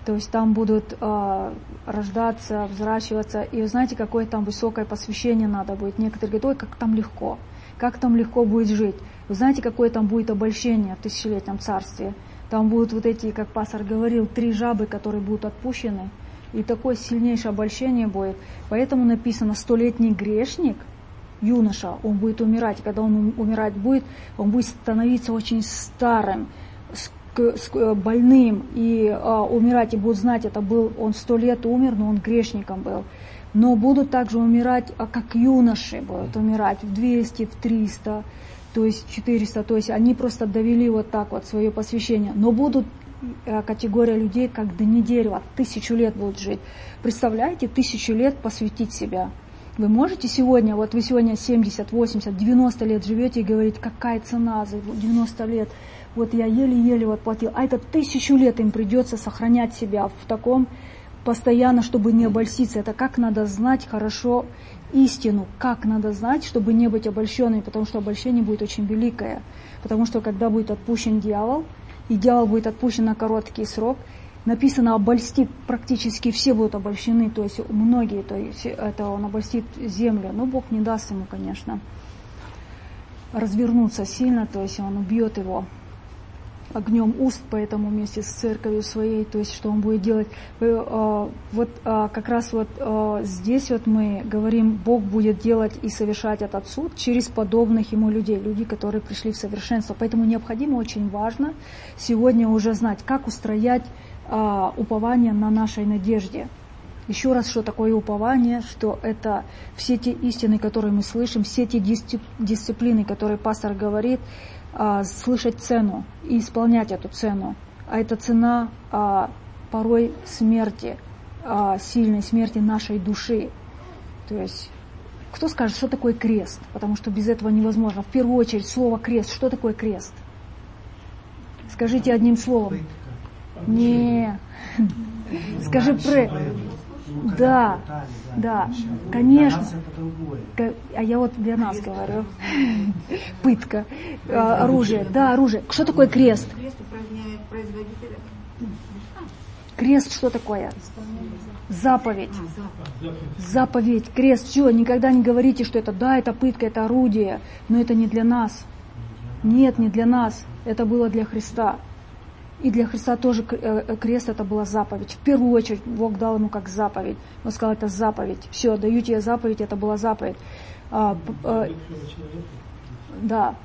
То есть там будут э, рождаться, взращиваться. И вы знаете, какое там высокое посвящение надо будет. Некоторые говорят, ой, как там легко. Как там легко будет жить. Вы знаете, какое там будет обольщение в тысячелетнем царстве. Там будут вот эти, как пастор говорил, три жабы, которые будут отпущены. И такое сильнейшее обольщение будет. Поэтому написано, столетний грешник, юноша, он будет умирать. И когда он умирать будет, он будет становиться очень старым, больным. И а, умирать, и будут знать, это был, он сто лет умер, но он грешником был. Но будут также умирать, а как юноши будут умирать в двести, в триста, то есть четыреста. То есть они просто довели вот так вот свое посвящение. Но будут категория людей, как дни дерева, тысячу лет будут жить. Представляете, тысячу лет посвятить себя. Вы можете сегодня, вот вы сегодня семьдесят, восемьдесят, девяносто лет живете и говорите, какая цена за девяносто лет, вот я еле-еле вот платил, а это тысячу лет им придется сохранять себя в таком постоянно, чтобы не обольститься. Это как надо знать хорошо истину, как надо знать, чтобы не быть обольщенным, потому что обольщение будет очень великое. Потому что когда будет отпущен дьявол, и дьявол будет отпущен на короткий срок, написано, обольстит, практически все будут обольщены, то есть многие, то есть это он обольстит землю, но Бог не даст ему, конечно, развернуться сильно, то есть он убьет его огнем уст, поэтому вместе с церковью своей, то есть что он будет делать. Вот как раз вот здесь вот мы говорим, Бог будет делать и совершать этот суд через подобных ему людей, люди, которые пришли в совершенство. Поэтому необходимо, очень важно сегодня уже знать, как устроять упование на нашей надежде. Еще раз, что такое упование, что это все те истины, которые мы слышим, все те дисциплины, которые пастор говорит, слышать цену и исполнять эту цену. А это цена а, порой смерти, а, сильной смерти нашей души. То есть, кто скажет, что такое крест? Потому что без этого невозможно. В первую очередь, слово крест. Что такое крест? Скажите одним словом. Не. Скажи пре. Да, да, конечно. А я вот для нас говорю. Пытка, оружие. Да, оружие. Что такое крест? Крест что такое? Заповедь. Заповедь, крест. Все, никогда не говорите, что это, да, это пытка, это орудие, но это не для нас. Нет, не для нас. Это было для Христа. И для Христа тоже крест это была заповедь. В первую очередь Бог дал ему как заповедь. Он сказал, это заповедь. Все, даю тебе заповедь, это была заповедь. А, а, да.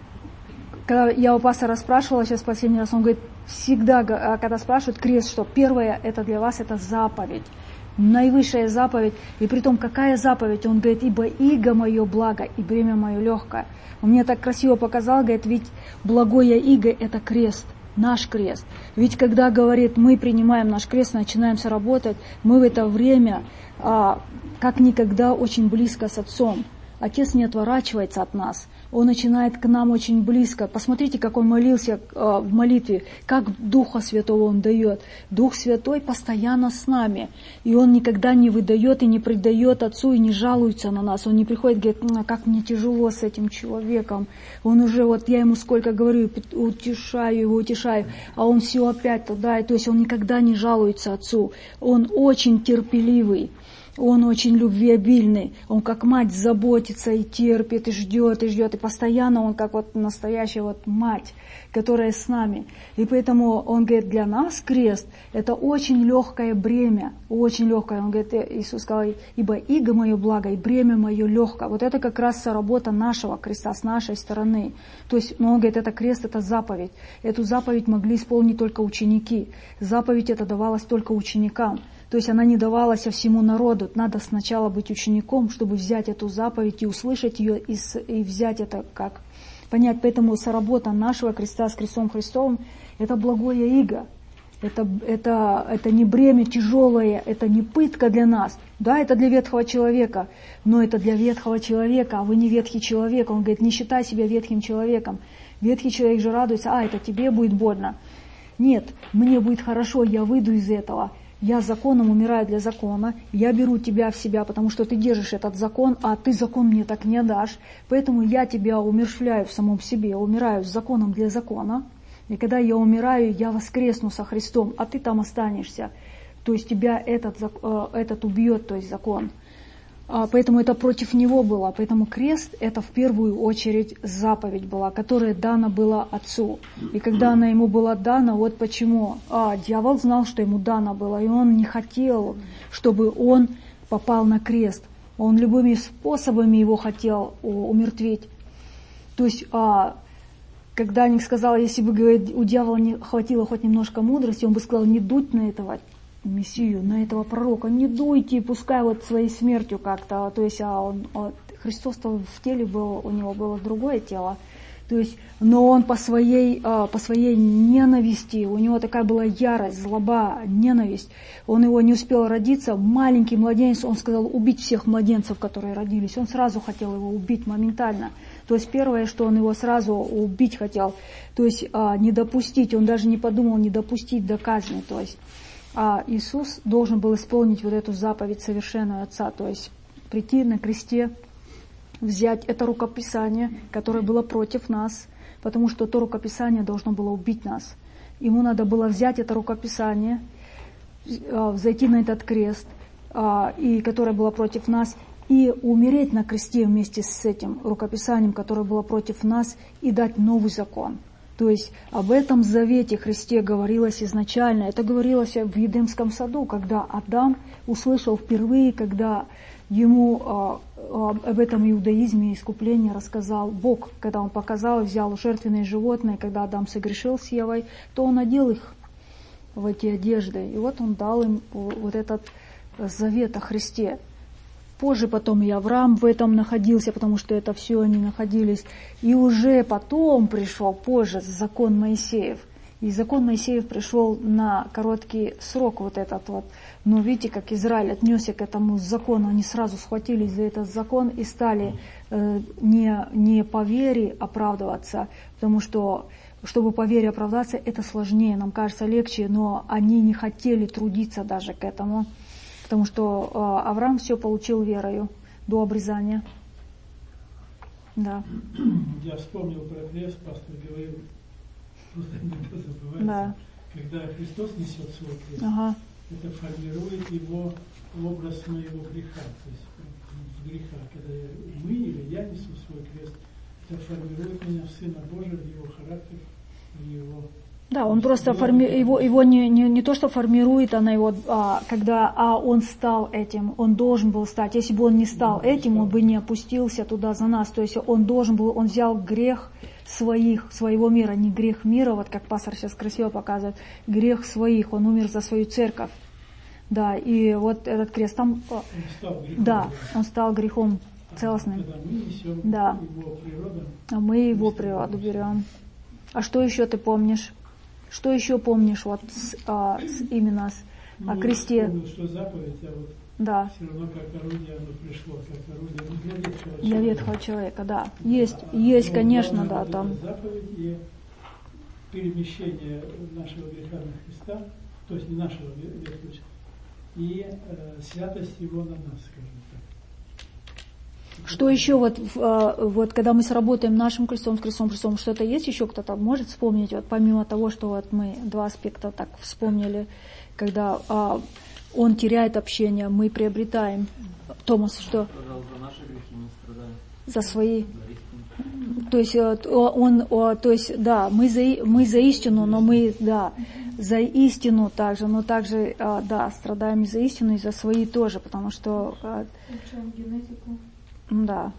Когда я у пастора спрашивала сейчас последний раз, он говорит, всегда, когда спрашивают крест, что первое, это для вас, это заповедь. Наивысшая заповедь. И при том, какая заповедь? Он говорит, ибо иго мое благо, и бремя мое легкое. Он мне так красиво показал, говорит, ведь благое иго это крест. Наш крест. Ведь когда, говорит, мы принимаем наш крест, начинаемся работать, мы в это время а, как никогда очень близко с Отцом. Отец не отворачивается от нас. Он начинает к нам очень близко. Посмотрите, как он молился э, в молитве, как Духа Святого он дает. Дух Святой постоянно с нами. И он никогда не выдает и не предает Отцу, и не жалуется на нас. Он не приходит и говорит, ну, как мне тяжело с этим человеком. Он уже, вот я ему сколько говорю, утешаю его, утешаю, а он все опять туда. То есть он никогда не жалуется Отцу. Он очень терпеливый. Он очень любвеобильный, он как мать заботится и терпит, и ждет, и ждет, и постоянно он как вот настоящая вот мать, которая с нами. И поэтому он говорит, для нас крест это очень легкое бремя, очень легкое. Он говорит, Иисус сказал, ибо иго мое благо, и бремя мое легкое. Вот это как раз работа нашего креста, с нашей стороны. То есть, ну, он говорит, это крест, это заповедь. Эту заповедь могли исполнить только ученики. Заповедь это давалась только ученикам. То есть она не давалась всему народу. Надо сначала быть учеником, чтобы взять эту заповедь и услышать ее, и, и взять это как понять. Поэтому соработа нашего креста с крестом Христовым – это благое иго. Это, это, это не бремя тяжелое, это не пытка для нас. Да, это для ветхого человека, но это для ветхого человека, а вы не ветхий человек. Он говорит, не считай себя ветхим человеком. Ветхий человек же радуется, а, это тебе будет больно. Нет, мне будет хорошо, я выйду из этого. Я законом умираю для закона, я беру тебя в себя, потому что ты держишь этот закон, а ты закон мне так не дашь. Поэтому я тебя умерщвляю в самом себе, умираю с законом для закона. И когда я умираю, я воскресну со Христом, а ты там останешься. То есть тебя этот, этот убьет, то есть закон. Поэтому это против него было. Поэтому крест — это в первую очередь заповедь была, которая дана была Отцу. И когда она ему была дана, вот почему. А, дьявол знал, что ему дано было, и он не хотел, чтобы он попал на крест. Он любыми способами его хотел умертвить. То есть, а, когда Ник сказал, если бы, говорит, у дьявола не хватило хоть немножко мудрости, он бы сказал, не дуть на этого Мессию, на этого пророка, не дуйте, пускай вот своей смертью как-то, то есть а он, он, Христос-то в теле был, у него было другое тело, то есть, но он по своей, по своей ненависти, у него такая была ярость, злоба, ненависть, он его не успел родиться, маленький младенец, он сказал убить всех младенцев, которые родились, он сразу хотел его убить моментально, то есть первое, что он его сразу убить хотел, то есть не допустить, он даже не подумал не допустить до казни, то есть а Иисус должен был исполнить вот эту заповедь совершенную Отца, то есть прийти на кресте, взять это рукописание, которое было против нас, потому что то рукописание должно было убить нас. Ему надо было взять это рукописание, зайти на этот крест, и которое было против нас, и умереть на кресте вместе с этим рукописанием, которое было против нас, и дать новый закон. То есть об этом завете Христе говорилось изначально. Это говорилось в Едемском саду, когда Адам услышал впервые, когда ему а, об этом иудаизме искупления рассказал Бог. Когда он показал, взял жертвенные животные, когда Адам согрешил с Евой, то он одел их в эти одежды. И вот он дал им вот этот завет о Христе. Позже потом и Авраам в этом находился, потому что это все они находились. И уже потом пришел, позже, закон Моисеев. И закон Моисеев пришел на короткий срок вот этот вот. Но видите, как Израиль отнесся к этому закону. Они сразу схватились за этот закон и стали э, не, не по вере оправдываться, потому что, чтобы по вере оправдаться, это сложнее, нам кажется легче, но они не хотели трудиться даже к этому. Потому что э, Авраам все получил верою до обрезания. Да. Я вспомнил про крест, пастор говорил, просто иногда забывается, да. Когда Христос несет свой крест, ага. это формирует его образ моего греха. То есть греха, когда мы или я несу свой крест, это формирует меня в Сына Божия, в его характер, в его... Да, он просто форми... его, его не, не, не то, что формирует она его, а, когда а он стал этим, он должен был стать. Если бы он не стал этим, он бы не опустился туда за нас. То есть он должен был, он взял грех своих, своего мира, не грех мира, вот как пастор сейчас красиво показывает, грех своих, он умер за свою церковь. Да, и вот этот крест там, он стал грехом, да, он стал грехом целостным. Когда мы несем да. его природу, а мы его природу берем. А что еще ты помнишь? Что еще помнишь вот с, а, с, именно с, ну, о кресте? Я помню, что заповедь, а вот да. все равно как орудие оно пришло, как орудие ну, для ветхого человека. Для ветхого человека, да. Есть, а, есть, конечно, да, там. Заповедь и перемещение нашего греха на Христа, то есть не нашего ветхого человека, и э, святость его на нас, скажем так. Что еще вот, вот когда мы сработаем нашим крестом, с крестом, крестом, что-то есть еще кто-то может вспомнить, вот помимо того, что вот мы два аспекта так вспомнили, когда а, он теряет общение, мы приобретаем. Томас, что? За наши грехи мы страдаем. За свои. То есть он, он, то есть да, мы за, мы за истину, но мы, да, за истину также, но также, да, страдаем и за истину, и за свои тоже, потому что... Получаем генетику. Да.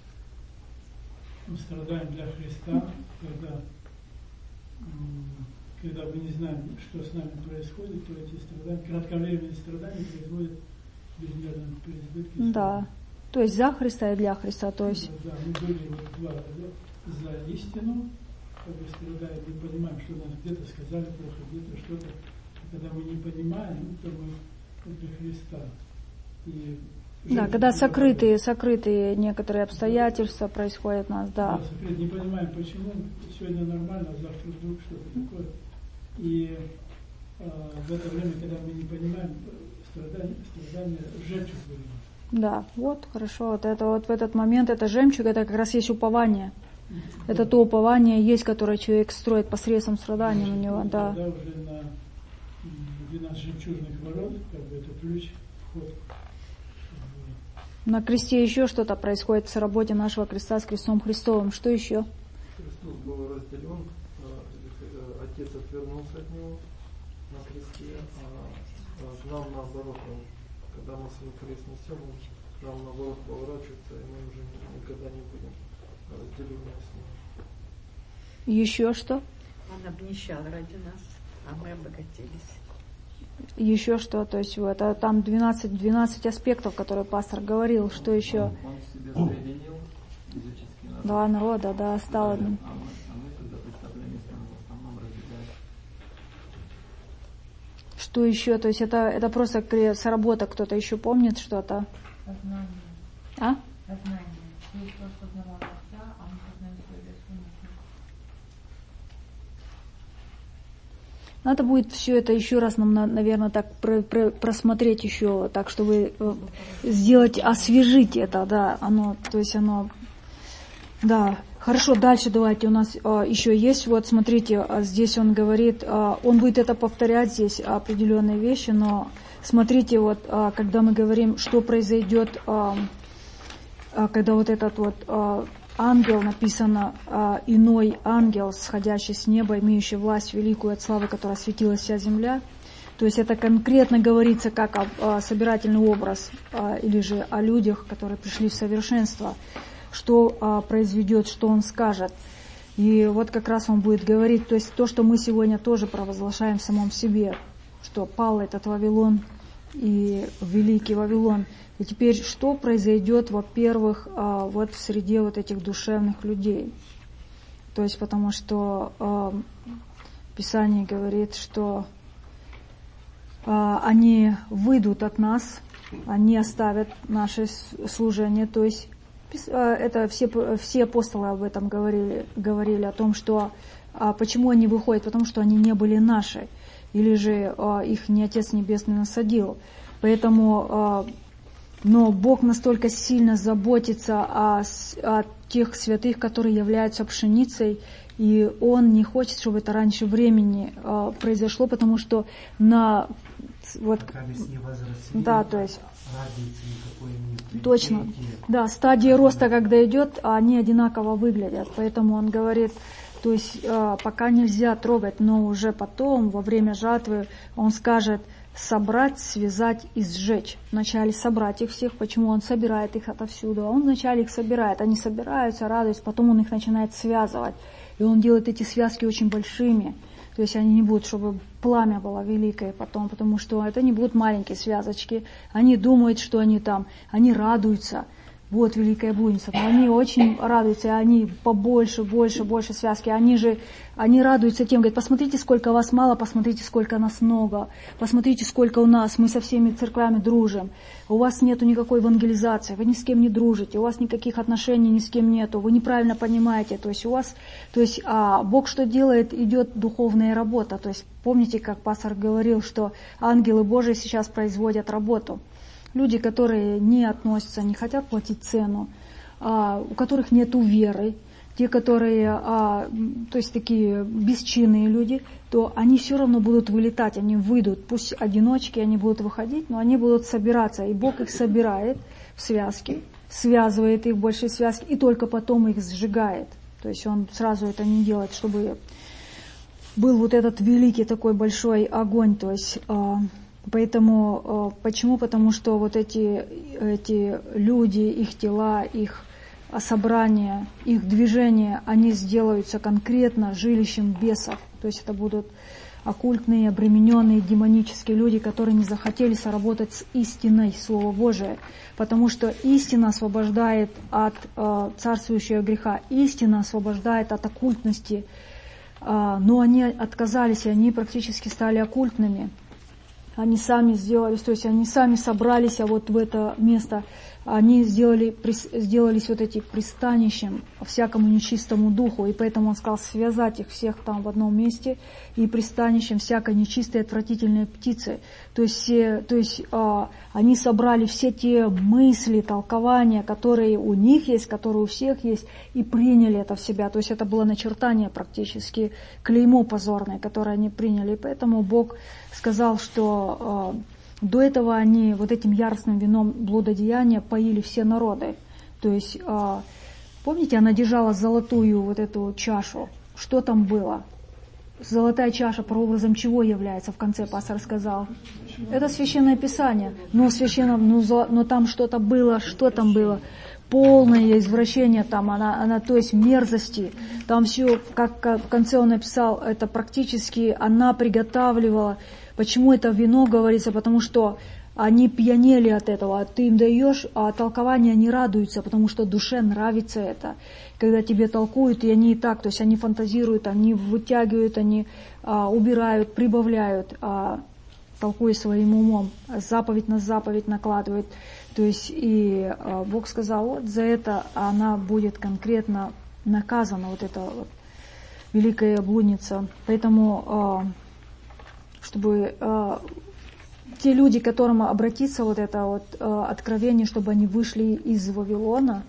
Мы страдаем для Христа, когда, когда мы не знаем, что с нами происходит, то эти страдания, кратковременные страдания производят безмерные переизбытки. Да. То есть за Христа и для Христа, то есть... Да, да, мы были вот два раза за истину, как бы страдаем, мы понимаем, что нас где-то сказали плохо, где-то что-то. И когда мы не понимаем, то мы для Христа. И да, когда сокрытые, сокрытые некоторые обстоятельства происходят у нас, да. Да, не понимаем, почему сегодня нормально, а завтра вдруг что-то такое. И э, в это время, когда мы не понимаем, страдания, страдания жемчуг выливают. Да, вот, хорошо, вот это вот в этот момент, это жемчуг, это как раз есть упование. Это то упование есть, которое человек строит посредством страданий у него, да. Тогда уже на двенадцать жемчужных ворот, как бы это ключ, вход. На кресте еще что-то происходит с работе нашего креста с крестом Христовым. Что еще? Христос был разделен, Отец отвернулся от него на кресте, а нам наоборот, когда мы свой крест несем, нам наоборот поворачивается, и мы уже никогда не будем разделены с ним. Еще что? Он обнищал ради нас, а мы обогатились. Еще что? То есть вот, а там двенадцать, двенадцать аспектов, которые пастор говорил. Что еще? Он себе соединил языческий народ. Два народа, да, стал одним. А мы, а мы тогда представляем, если мы в основном разделяем. Что еще? То есть это, это просто сработа, кто-то еще помнит что-то? Познание. А? Познание. Христос познавал Отца, а мы познаем своего Сына. Надо будет все это еще раз нам, наверное, так про, про, просмотреть еще, так, чтобы сделать, освежить это, да, оно, то есть оно, да. Хорошо, дальше давайте у нас а, еще есть, вот смотрите, а, здесь он говорит, а, он будет это повторять здесь определенные вещи, но смотрите, вот, а, когда мы говорим, что произойдет, а, а, когда вот этот вот а, ангел, написано, а, иной ангел, сходящий с неба, имеющий власть великую от славы, которая осветилась вся земля. То есть это конкретно говорится как о, о собирательный образ а, или же о людях, которые пришли в совершенство, что а, произведет, что он скажет. И вот как раз он будет говорить, то есть то, что мы сегодня тоже провозглашаем в самом себе, что пал этот Вавилон и великий Вавилон. И теперь что произойдет, во-первых, вот в среде вот этих душевных людей? То есть потому что э, Писание говорит, что э, они выйдут от нас, они оставят наше служение. То есть э, это все, все апостолы об этом говорили, говорили о том, что э, почему они выходят, потому что они не были наши, или же э, их не Отец Небесный насадил. Поэтому э, но Бог настолько сильно заботится о, о тех святых, которые являются пшеницей, и Он не хочет, чтобы это раньше времени э, произошло, потому что на вот, да, то есть точно, да, стадия роста, когда идет, они одинаково выглядят, поэтому Он говорит, то есть э, пока нельзя трогать, но уже потом, во время жатвы, Он скажет: собрать, связать и сжечь. Вначале собрать их всех. Почему он собирает их отовсюду? Он вначале их собирает. Они собираются, радуются, потом он их начинает связывать. И он делает эти связки очень большими. То есть они не будут, чтобы пламя было великое потом, потому что это не будут маленькие связочки. Они думают, что они там, они радуются. Вот великая будница. Но они очень радуются, и они побольше, больше, больше связки. Они же, они радуются тем, говорят: посмотрите, сколько вас мало, посмотрите, сколько нас много. Посмотрите, сколько у нас, мы со всеми церквями дружим. У вас нету никакой евангелизации, вы ни с кем не дружите, у вас никаких отношений ни с кем нету, вы неправильно понимаете. То есть у вас, то есть а Бог что делает? Идет духовная работа. То есть помните, как пастор говорил, что ангелы Божии сейчас производят работу. Люди, которые не относятся, не хотят платить цену, а, у которых нет веры, те, которые, а, то есть такие бесчинные люди, то они все равно будут вылетать, они выйдут, пусть одиночки, они будут выходить, но они будут собираться, и Бог их собирает в связки, связывает их в большие связки, и только потом их сжигает. То есть Он сразу это не делает, чтобы был вот этот великий такой большой огонь, то есть... А, Поэтому, почему? Потому что вот эти, эти люди, их тела, их собрания, их движения, они сделаются конкретно жилищем бесов. То есть это будут оккультные, обремененные, демонические люди, которые не захотели соработать с истиной Слова Божия. Потому что истина освобождает от э, царствующего греха, истина освобождает от оккультности. Э, но они отказались, и они практически стали оккультными. Они сами сделали, то есть они сами собрались а вот в это место. они сделали, сделались вот эти пристанищем всякому нечистому духу, и поэтому он сказал связать их всех там в одном месте, и пристанищем всякой нечистой отвратительной птицы. То есть, все, то есть а, они собрали все те мысли, толкования, которые у них есть, которые у всех есть, и приняли это в себя. То есть это было начертание практически, клеймо позорное, которое они приняли. И поэтому Бог сказал, что а, до этого они вот этим яростным вином блудодеяния поили все народы. То есть, помните, она держала золотую вот эту чашу. Что там было? Золотая чаша прообразом чего является? В конце пастор сказал. Это священное писание. Но, священно, но, но там что-то было, что там было? Полное извращение там, она, она, то есть мерзости. Там все, как в конце он написал, это практически она приготавливала. Почему это вино говорится? Потому что они пьянели от этого. Ты им даешь, а толкование не радуется, потому что душе нравится это. Когда тебе толкуют, и они и так, то есть они фантазируют, они вытягивают, они а, убирают, прибавляют, а, толкуя своим умом. Заповедь на заповедь накладывают. То есть и а, Бог сказал, вот за это она будет конкретно наказана, вот эта вот великая блудница. Поэтому... А, чтобы э, те люди, к которым обратится вот это вот э, откровение, чтобы они вышли из Вавилона,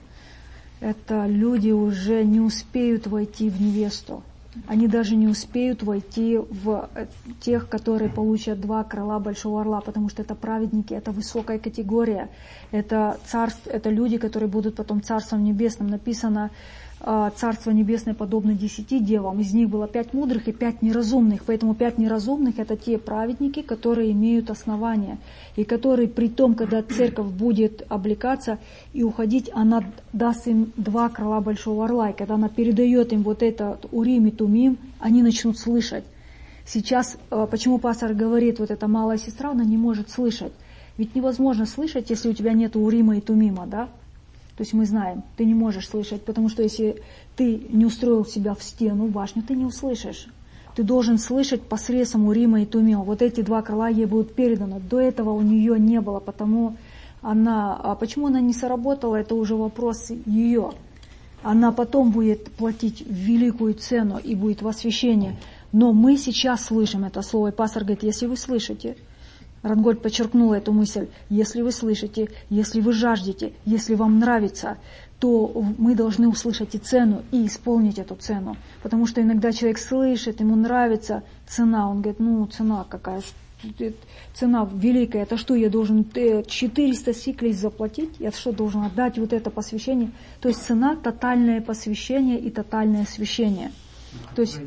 это люди уже не успеют войти в невесту. Они даже не успеют войти в тех, которые получат два крыла Большого Орла, потому что это праведники, это высокая категория, это царство, это люди, которые будут потом Царством Небесным. Написано, Царство Небесное подобно десяти девам, из них было пять мудрых и пять неразумных, поэтому пять неразумных это те праведники, которые имеют основания, и которые при том, когда церковь будет облекаться и уходить, она даст им два крыла Большого Орла, и когда она передает им вот это Урим и Тумим, они начнут слышать. Сейчас, почему пастор говорит, вот эта малая сестра, она не может слышать, ведь невозможно слышать, если у тебя нет Урима и Тумима, да? То есть мы знаем, ты не можешь слышать, потому что если ты не устроил себя в стену, в башню, ты не услышишь. Ты должен слышать посредством Урима и Тумима. Вот эти два крыла ей будут переданы. До этого у нее не было, потому она... А почему она не сработала, это уже вопрос ее. Она потом будет платить великую цену и будет в освящении. Но мы сейчас слышим это слово. И пастор говорит, если вы слышите... Рангольд подчеркнул эту мысль. Если вы слышите, если вы жаждете, если вам нравится, то мы должны услышать и цену, и исполнить эту цену. Потому что иногда человек слышит, ему нравится цена. Он говорит, ну цена какая, цена великая, это что, я должен четыреста сиклей заплатить? Я что, должен отдать вот это посвящение? То есть цена – тотальное посвящение и тотальное освящение. То есть...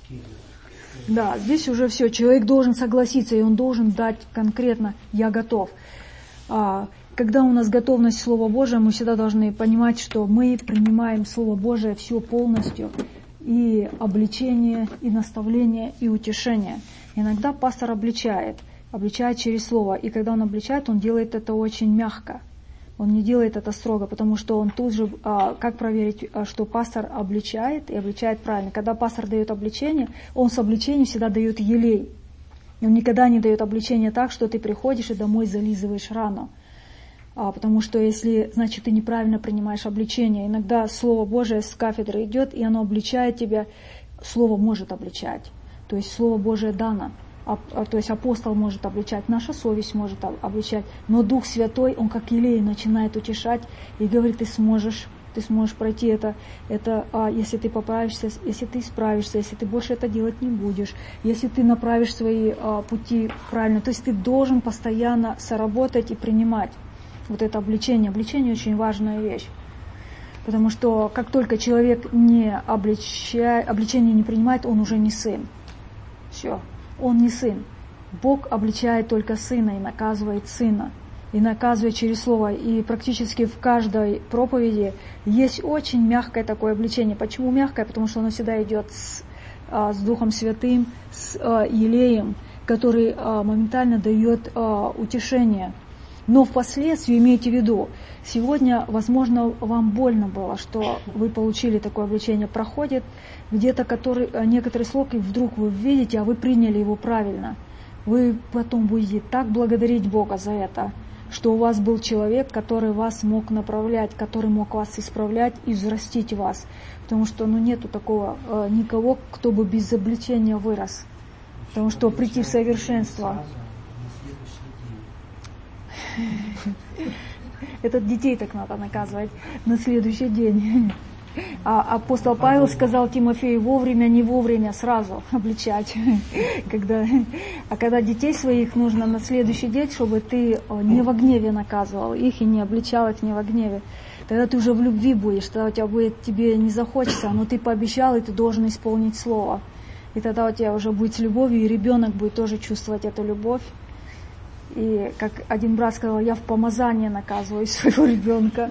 Да, здесь уже все, человек должен согласиться, и он должен дать конкретно «я готов». А, когда у нас готовность Слова Божия, мы всегда должны понимать, что мы принимаем Слово Божие все полностью, и обличение, и наставление, и утешение. Иногда пастор обличает, обличает через Слово, и когда он обличает, он делает это очень мягко. Он не делает это строго, потому что он тут же, а, как проверить, что пастор обличает и обличает правильно. Когда пастор дает обличение, он с обличением всегда дает елей. И он никогда не дает обличение так, что ты приходишь и домой зализываешь рану. А, потому что если, значит, ты неправильно принимаешь обличение. Иногда Слово Божие с кафедры идет, и оно обличает тебя. Слово может обличать. То есть Слово Божие дано. А, то есть апостол может обличать, наша совесть может обличать, но Дух Святой, он как елей начинает утешать и говорит, ты сможешь, ты сможешь пройти это, это а, если ты поправишься, если ты справишься, если ты больше это делать не будешь, если ты направишь свои а, пути правильно. То есть ты должен постоянно соработать и принимать вот это обличение. Обличение очень важная вещь, потому что как только человек не обличает, обличение не принимает, он уже не сын. Все. Он не сын. Бог обличает только сына и наказывает сына. И наказывает через слово. И практически в каждой проповеди есть очень мягкое такое обличение. Почему мягкое? Потому что оно всегда идет с, с Духом Святым, с елеем, который моментально дает утешение. Но впоследствии, имейте в виду, сегодня, возможно, вам больно было, что вы получили такое обличение. Проходит где-то который, некоторый срок, и вдруг вы видите, а вы приняли его правильно. Вы потом будете так благодарить Бога за это, что у вас был человек, который вас мог направлять, который мог вас исправлять и взрастить вас. Потому что ну, нету такого э, никого, кто бы без обличения вырос. Потому что прийти в совершенство. Это детей так надо наказывать на следующий день. А апостол Павел сказал Тимофею: вовремя, не вовремя, сразу обличать. Когда, а когда детей своих нужно на следующий день, чтобы ты не во гневе наказывал их и не обличал их не во гневе. Тогда ты уже в любви будешь, тогда у тебя будет, тебе не захочется, но ты пообещал, и ты должен исполнить слово. И тогда у тебя уже будет с любовью, и ребенок будет тоже чувствовать эту любовь. И как один брат сказал: я в помазании наказываю своего ребенка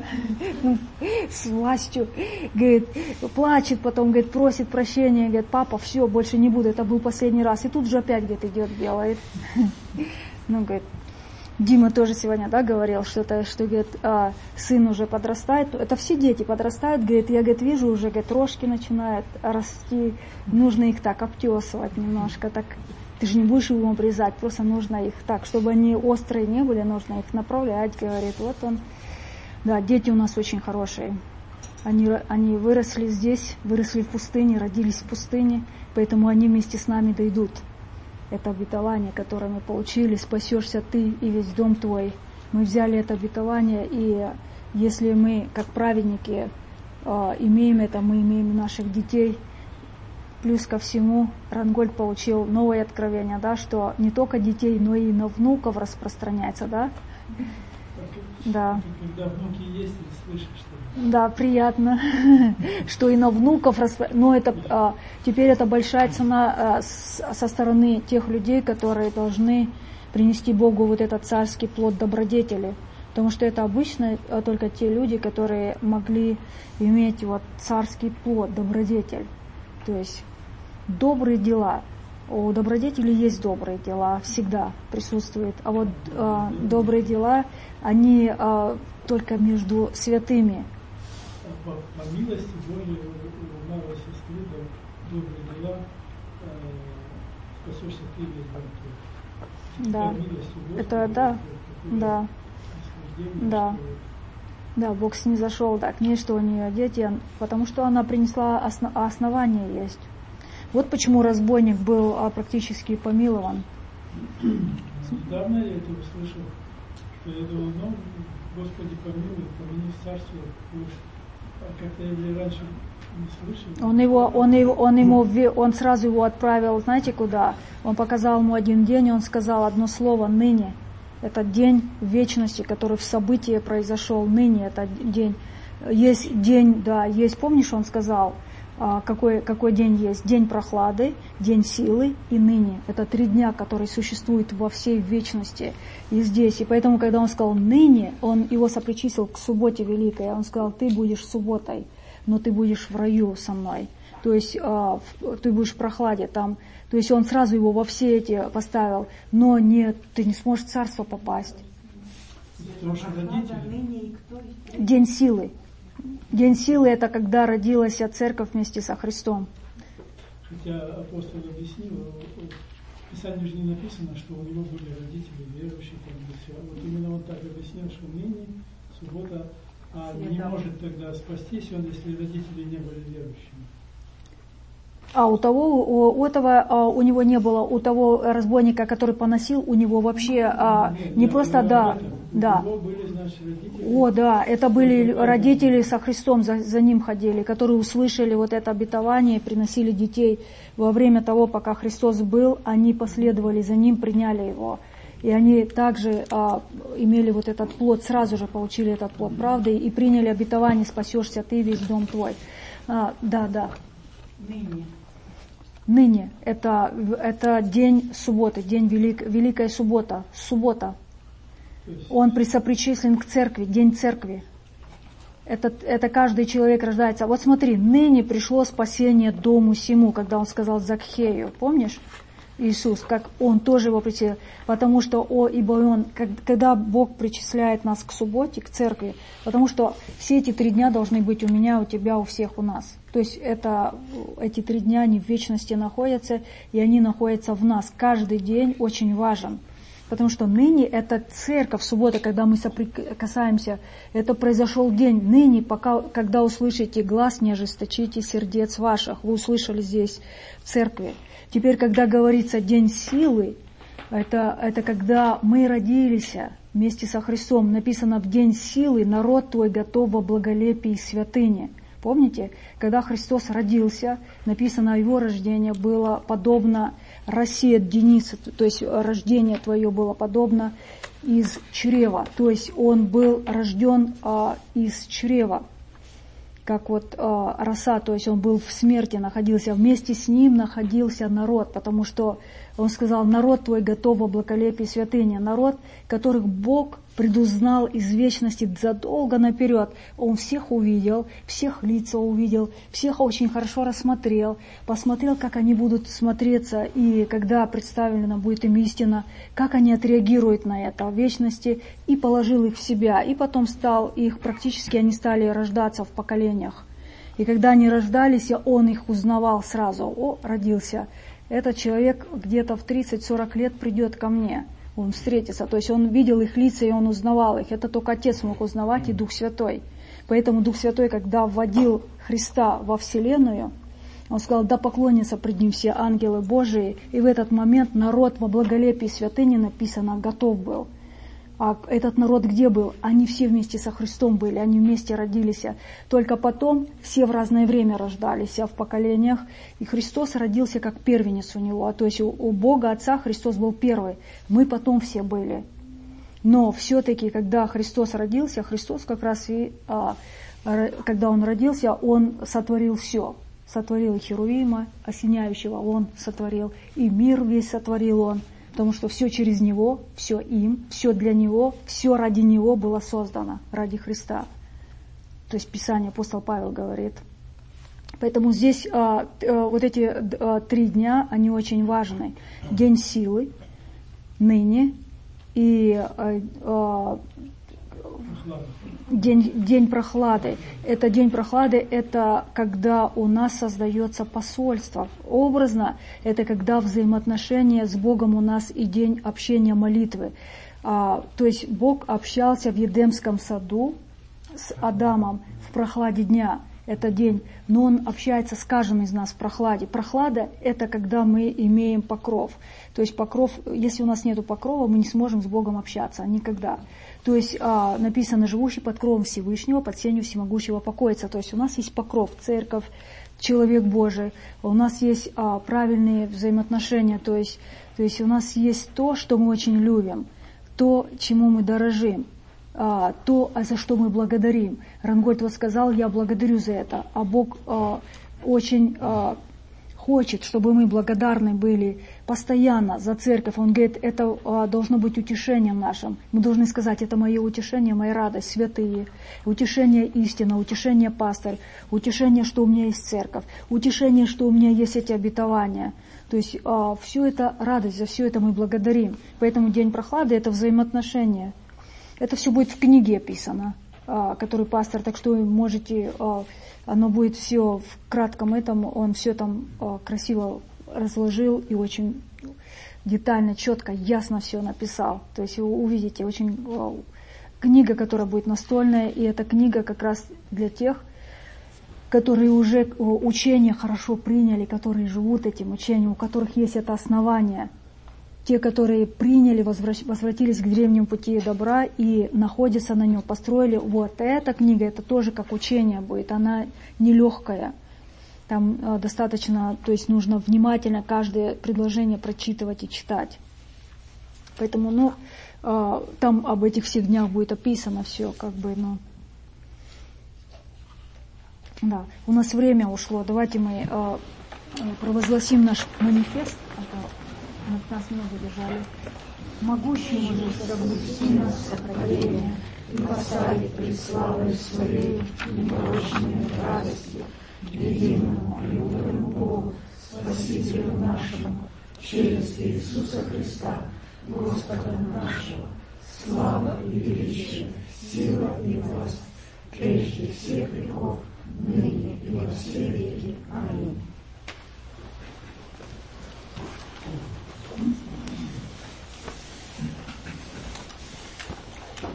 с властью. Говорит, плачет, потом говорит, просит прощения, говорит: папа, все, больше не буду, это был последний раз. И тут же опять, говорит, идет, делает. Ну, говорит, Дима тоже сегодня, да, говорил, что это, что, говорит, а, сын уже подрастает. Это все дети подрастают, говорит, я, говорит, вижу, уже, говорит, рожки начинают расти, нужно их так обтесывать немножко, так. Ты же не будешь его обрезать, просто нужно их так, чтобы они острые не были, нужно их направлять, говорит. Вот он. Да, дети у нас очень хорошие. Они, они выросли здесь, выросли в пустыне, родились в пустыне, поэтому они вместе с нами дойдут. Это обетование, которое мы получили: спасешься ты и весь дом твой. Мы взяли это обетование, и если мы, как праведники, э, имеем это, мы имеем наших детей. Плюс ко всему, Рангольд получил новое откровение, да, что не только детей, но и на внуков распространяется, да? Да. Когда внуки есть, ты слышишь, что... Да, приятно, что и на внуков распространяется. Но это, а, теперь это большая цена а, с, со стороны тех людей, которые должны принести Богу вот этот царский плод добродетели. Потому что это обычно а, только те люди, которые могли иметь вот царский плод, добродетель. То есть добрые дела. У добродетелей есть добрые дела, всегда присутствуют. А вот э, добрые дела, они э, только между святыми. По, по милости Божьей у моей сестры да, добрые дела э, спасешься ты весь дом твой. Да. Это да, да, да. Да, Бог снизошел да, к ней, что у нее дети, потому что она принесла осно, основание есть. Вот почему разбойник был а, практически помилован. Недавно я это услышал, что я думал, ну, Господи помилуй, помяни в царство. А как-то я раньше не слышал. Он его, он его, он ему, он сразу его отправил, знаете куда? Он показал ему один день, и он сказал одно слово: ныне. Это день вечности, который в событии произошел ныне, это день. Есть день, да, есть, помнишь, он сказал, какой, какой день есть? День прохлады, день силы и ныне. Это три дня, которые существуют во всей вечности и здесь. И поэтому, когда он сказал ныне, он его сопричислил к субботе великой. Он сказал: ты будешь субботой, но ты будешь в раю со мной. То есть ты будешь в прохладе там. То есть он сразу его во все эти поставил. Но нет, ты не сможешь в царство попасть. День силы. День силы — это когда родилась церковь вместе со Христом. Хотя апостол объяснил, в Писании же не написано, что у него были родители верующие. Там, все. Вот именно он так объяснил, что ныне суббота, а не может тогда спастись он, если родители не были верующими. А у того, у, у этого, у него не было, у того разбойника, который поносил, у него вообще ну, а, нет, не просто, да, да. Были, значит, О, да, это были родители со Христом, за, за ним ходили, которые услышали вот это обетование, приносили детей. Во время того, пока Христос был, они последовали за ним, приняли его. И они также а, имели вот этот плод, сразу же получили этот плод правды и приняли обетование: спасешься ты, весь дом твой. А, да, да. Ныне. Ныне. Это, это день субботы, день велик, Великая суббота, суббота. Он присопричислен к церкви, день церкви. Это, это каждый человек рождается. Вот смотри, ныне пришло спасение дому сему, когда он сказал Закхею, помнишь? Иисус, как он тоже его причислил, потому что, о, ибо он, когда Бог причисляет нас к субботе, к церкви, потому что все эти три дня должны быть у меня, у тебя, у всех, у нас. То есть это, эти три дня, они в вечности находятся, и они находятся в нас. Каждый день очень важен. Потому что ныне это церковь, суббота, когда мы соприкасаемся, это произошел день. Ныне, пока, когда услышите глас, не ожесточите сердец ваших. Вы услышали здесь в церкви. Теперь, когда говорится день силы, это, это когда мы родились вместе со Христом. Написано в день силы народ твой готов во благолепии и святыне. Помните, когда Христос родился, написано о его рождении было подобно росе Дениса, то есть рождение твое было подобно из чрева, то есть он был рожден а, из чрева, как вот а, роса, то есть он был в смерти, находился, вместе с ним находился народ, потому что он сказал, народ твой готов во благолепии святыни, народ, которых Бог предузнал из вечности задолго наперед. Он всех увидел, всех лица увидел, всех очень хорошо рассмотрел, посмотрел, как они будут смотреться, и когда представлена будет им истина, как они отреагируют на это в вечности, и положил их в себя. И потом стал их, практически они стали рождаться в поколениях. И когда они рождались, он их узнавал сразу. О, родился. Этот человек где-то в тридцать-сорок лет придет ко мне. Он встретится, то есть он видел их лица и он узнавал их. Это только Отец мог узнавать и Дух Святой. Поэтому Дух Святой, когда вводил Христа во Вселенную, он сказал, да поклонятся пред ним все ангелы Божии. И в этот момент народ во благолепии святыни, написано, готов был. А этот народ где был? Они все вместе со Христом были, они вместе родились. Только потом все в разное время рождались в поколениях. И Христос родился как первенец у него. То есть у, у Бога Отца Христос был первый. Мы потом все были. Но все-таки, когда Христос родился, Христос как раз и, а, когда Он родился, Он сотворил все. Сотворил и Херувима, осеняющего Он сотворил. И мир весь сотворил Он. Потому что все через Него, все им, все для Него, все ради Него было создано, ради Христа. То есть Писание, апостол Павел говорит. Поэтому здесь а, а, вот эти а, три дня, они очень важны. День силы, ныне, и а, а, день, день прохлады. Это день прохлады, это когда у нас создается посольство. Образно, это когда взаимоотношения с Богом у нас и день общения молитвы. А, то есть Бог общался в Едемском саду с Адамом в прохладе дня. Это день, но Он общается с каждым из нас в прохладе. Прохлада – это когда мы имеем покров. То есть покров, если у нас нет покрова, мы не сможем с Богом общаться никогда. То есть а, написано, живущий под кровом Всевышнего, под сенью всемогущего покоится. То есть у нас есть покров, церковь, человек Божий, у нас есть а, правильные взаимоотношения, то есть, то есть у нас есть то, что мы очень любим, то, чему мы дорожим, а, то, за что мы благодарим. Рангольд вот сказал, я благодарю за это, а Бог а, очень а, хочет, чтобы мы благодарны были постоянно за церковь. Он говорит, это а, должно быть утешением нашим. Мы должны сказать, это мое утешение, моя радость, святые. Утешение истина, утешение пастырь, утешение, что у меня есть церковь, утешение, что у меня есть эти обетования. То есть а, все это радость, за все это мы благодарим. Поэтому день прохлады – это взаимоотношения. Это все будет в книге описано, а, который пастор, так что вы можете... А, оно будет все в кратком этом, он все там а, красиво разложил и очень детально, четко, ясно все написал. То есть вы увидите, очень а, книга, которая будет настольная, и эта книга как раз для тех, которые уже учение хорошо приняли, которые живут этим учением, у которых есть это основание. Те, которые приняли, возвратились к древнему пути добра и находятся на нем, построили. Вот эта книга, это тоже как учение будет, она нелегкая. Там э, достаточно, то есть нужно внимательно каждое предложение прочитывать и читать. Поэтому, ну, э, там об этих всех днях будет описано все, как бы, ну. Да, у нас время ушло, давайте мы э, провозгласим наш манифест. Нас много держали. Могущему же соблюсти нас сокровение и поставить пред славой своей непорочной радости, единому любому Богу, Спасителю нашему, через Иисуса Христа, Господа нашего, слава и величие, сила и власть, прежде всех веков, ныне и во все веки. Аминь.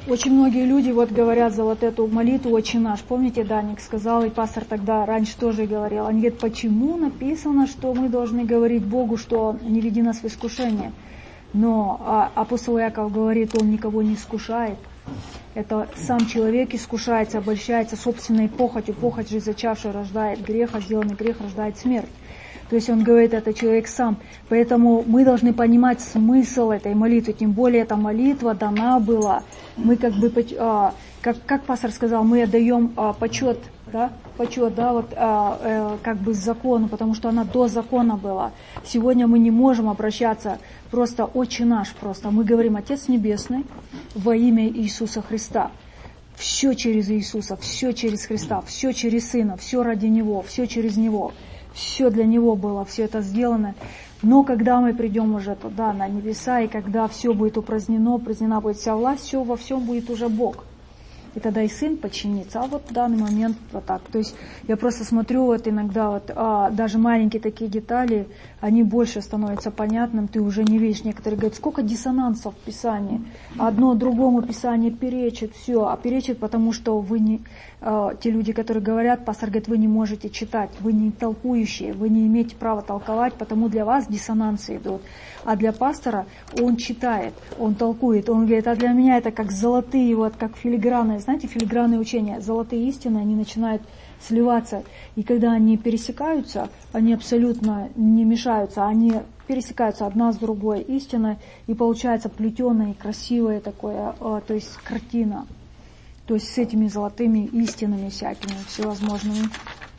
Очень многие люди вот говорят за вот эту молитву «Отче наш». Помните, Даник сказал, и пастор тогда раньше тоже говорил. Они говорят, почему написано, что мы должны говорить Богу, что не веди нас в искушение? Но а, апостол Иаков говорит, он никого не искушает. Это сам человек искушается, обольщается собственной похотью. Похоть же зачавшая рождает грех, а сделанный грех рождает смерть. То есть он говорит, это человек сам. Поэтому мы должны понимать смысл этой молитвы. Тем более эта молитва дана была. Мы как бы, как, как пастор сказал, мы отдаем почет, да, почет, да, вот как бы закону, потому что она до закона была. Сегодня мы не можем обращаться просто «Отче наш», просто. Мы говорим «Отец Небесный» во имя Иисуса Христа. Все через Иисуса, все через Христа, все через Сына, все ради Него, все через Него. Все для Него было, все это сделано. Но когда мы придем уже туда, на небеса, и когда все будет упразднено, упразднена будет вся власть, все во всем будет уже Бог. И тогда и Сын подчинится. А вот в данный момент вот так. То есть я просто смотрю вот иногда, вот, а, даже маленькие такие детали, они больше становятся понятным, ты уже не видишь. Некоторые говорят, сколько диссонансов в Писании. Одно другому Писание перечит, все. А перечит, потому что вы не... А, те люди, которые говорят, пастор говорит, вы не можете читать, вы не толкующие, вы не имеете права толковать, потому для вас диссонансы идут. А для пастора он читает, он толкует, он говорит, а для меня это как золотые, вот как филигранные, знаете, филигранные учения, золотые истины, они начинают сливаться. И когда они пересекаются, они абсолютно не мешаются, они пересекаются одна с другой истиной, и получается плетеное и красивое такое, то есть картина. То есть с этими золотыми истинами всякими, всевозможными.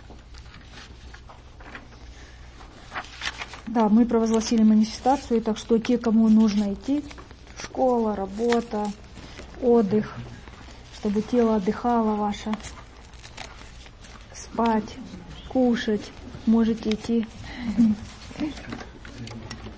Да, мы провозгласили манифестацию, так что те, кому нужно идти, школа, работа, отдых, чтобы тело отдыхало ваше, спать, кушать, можете идти.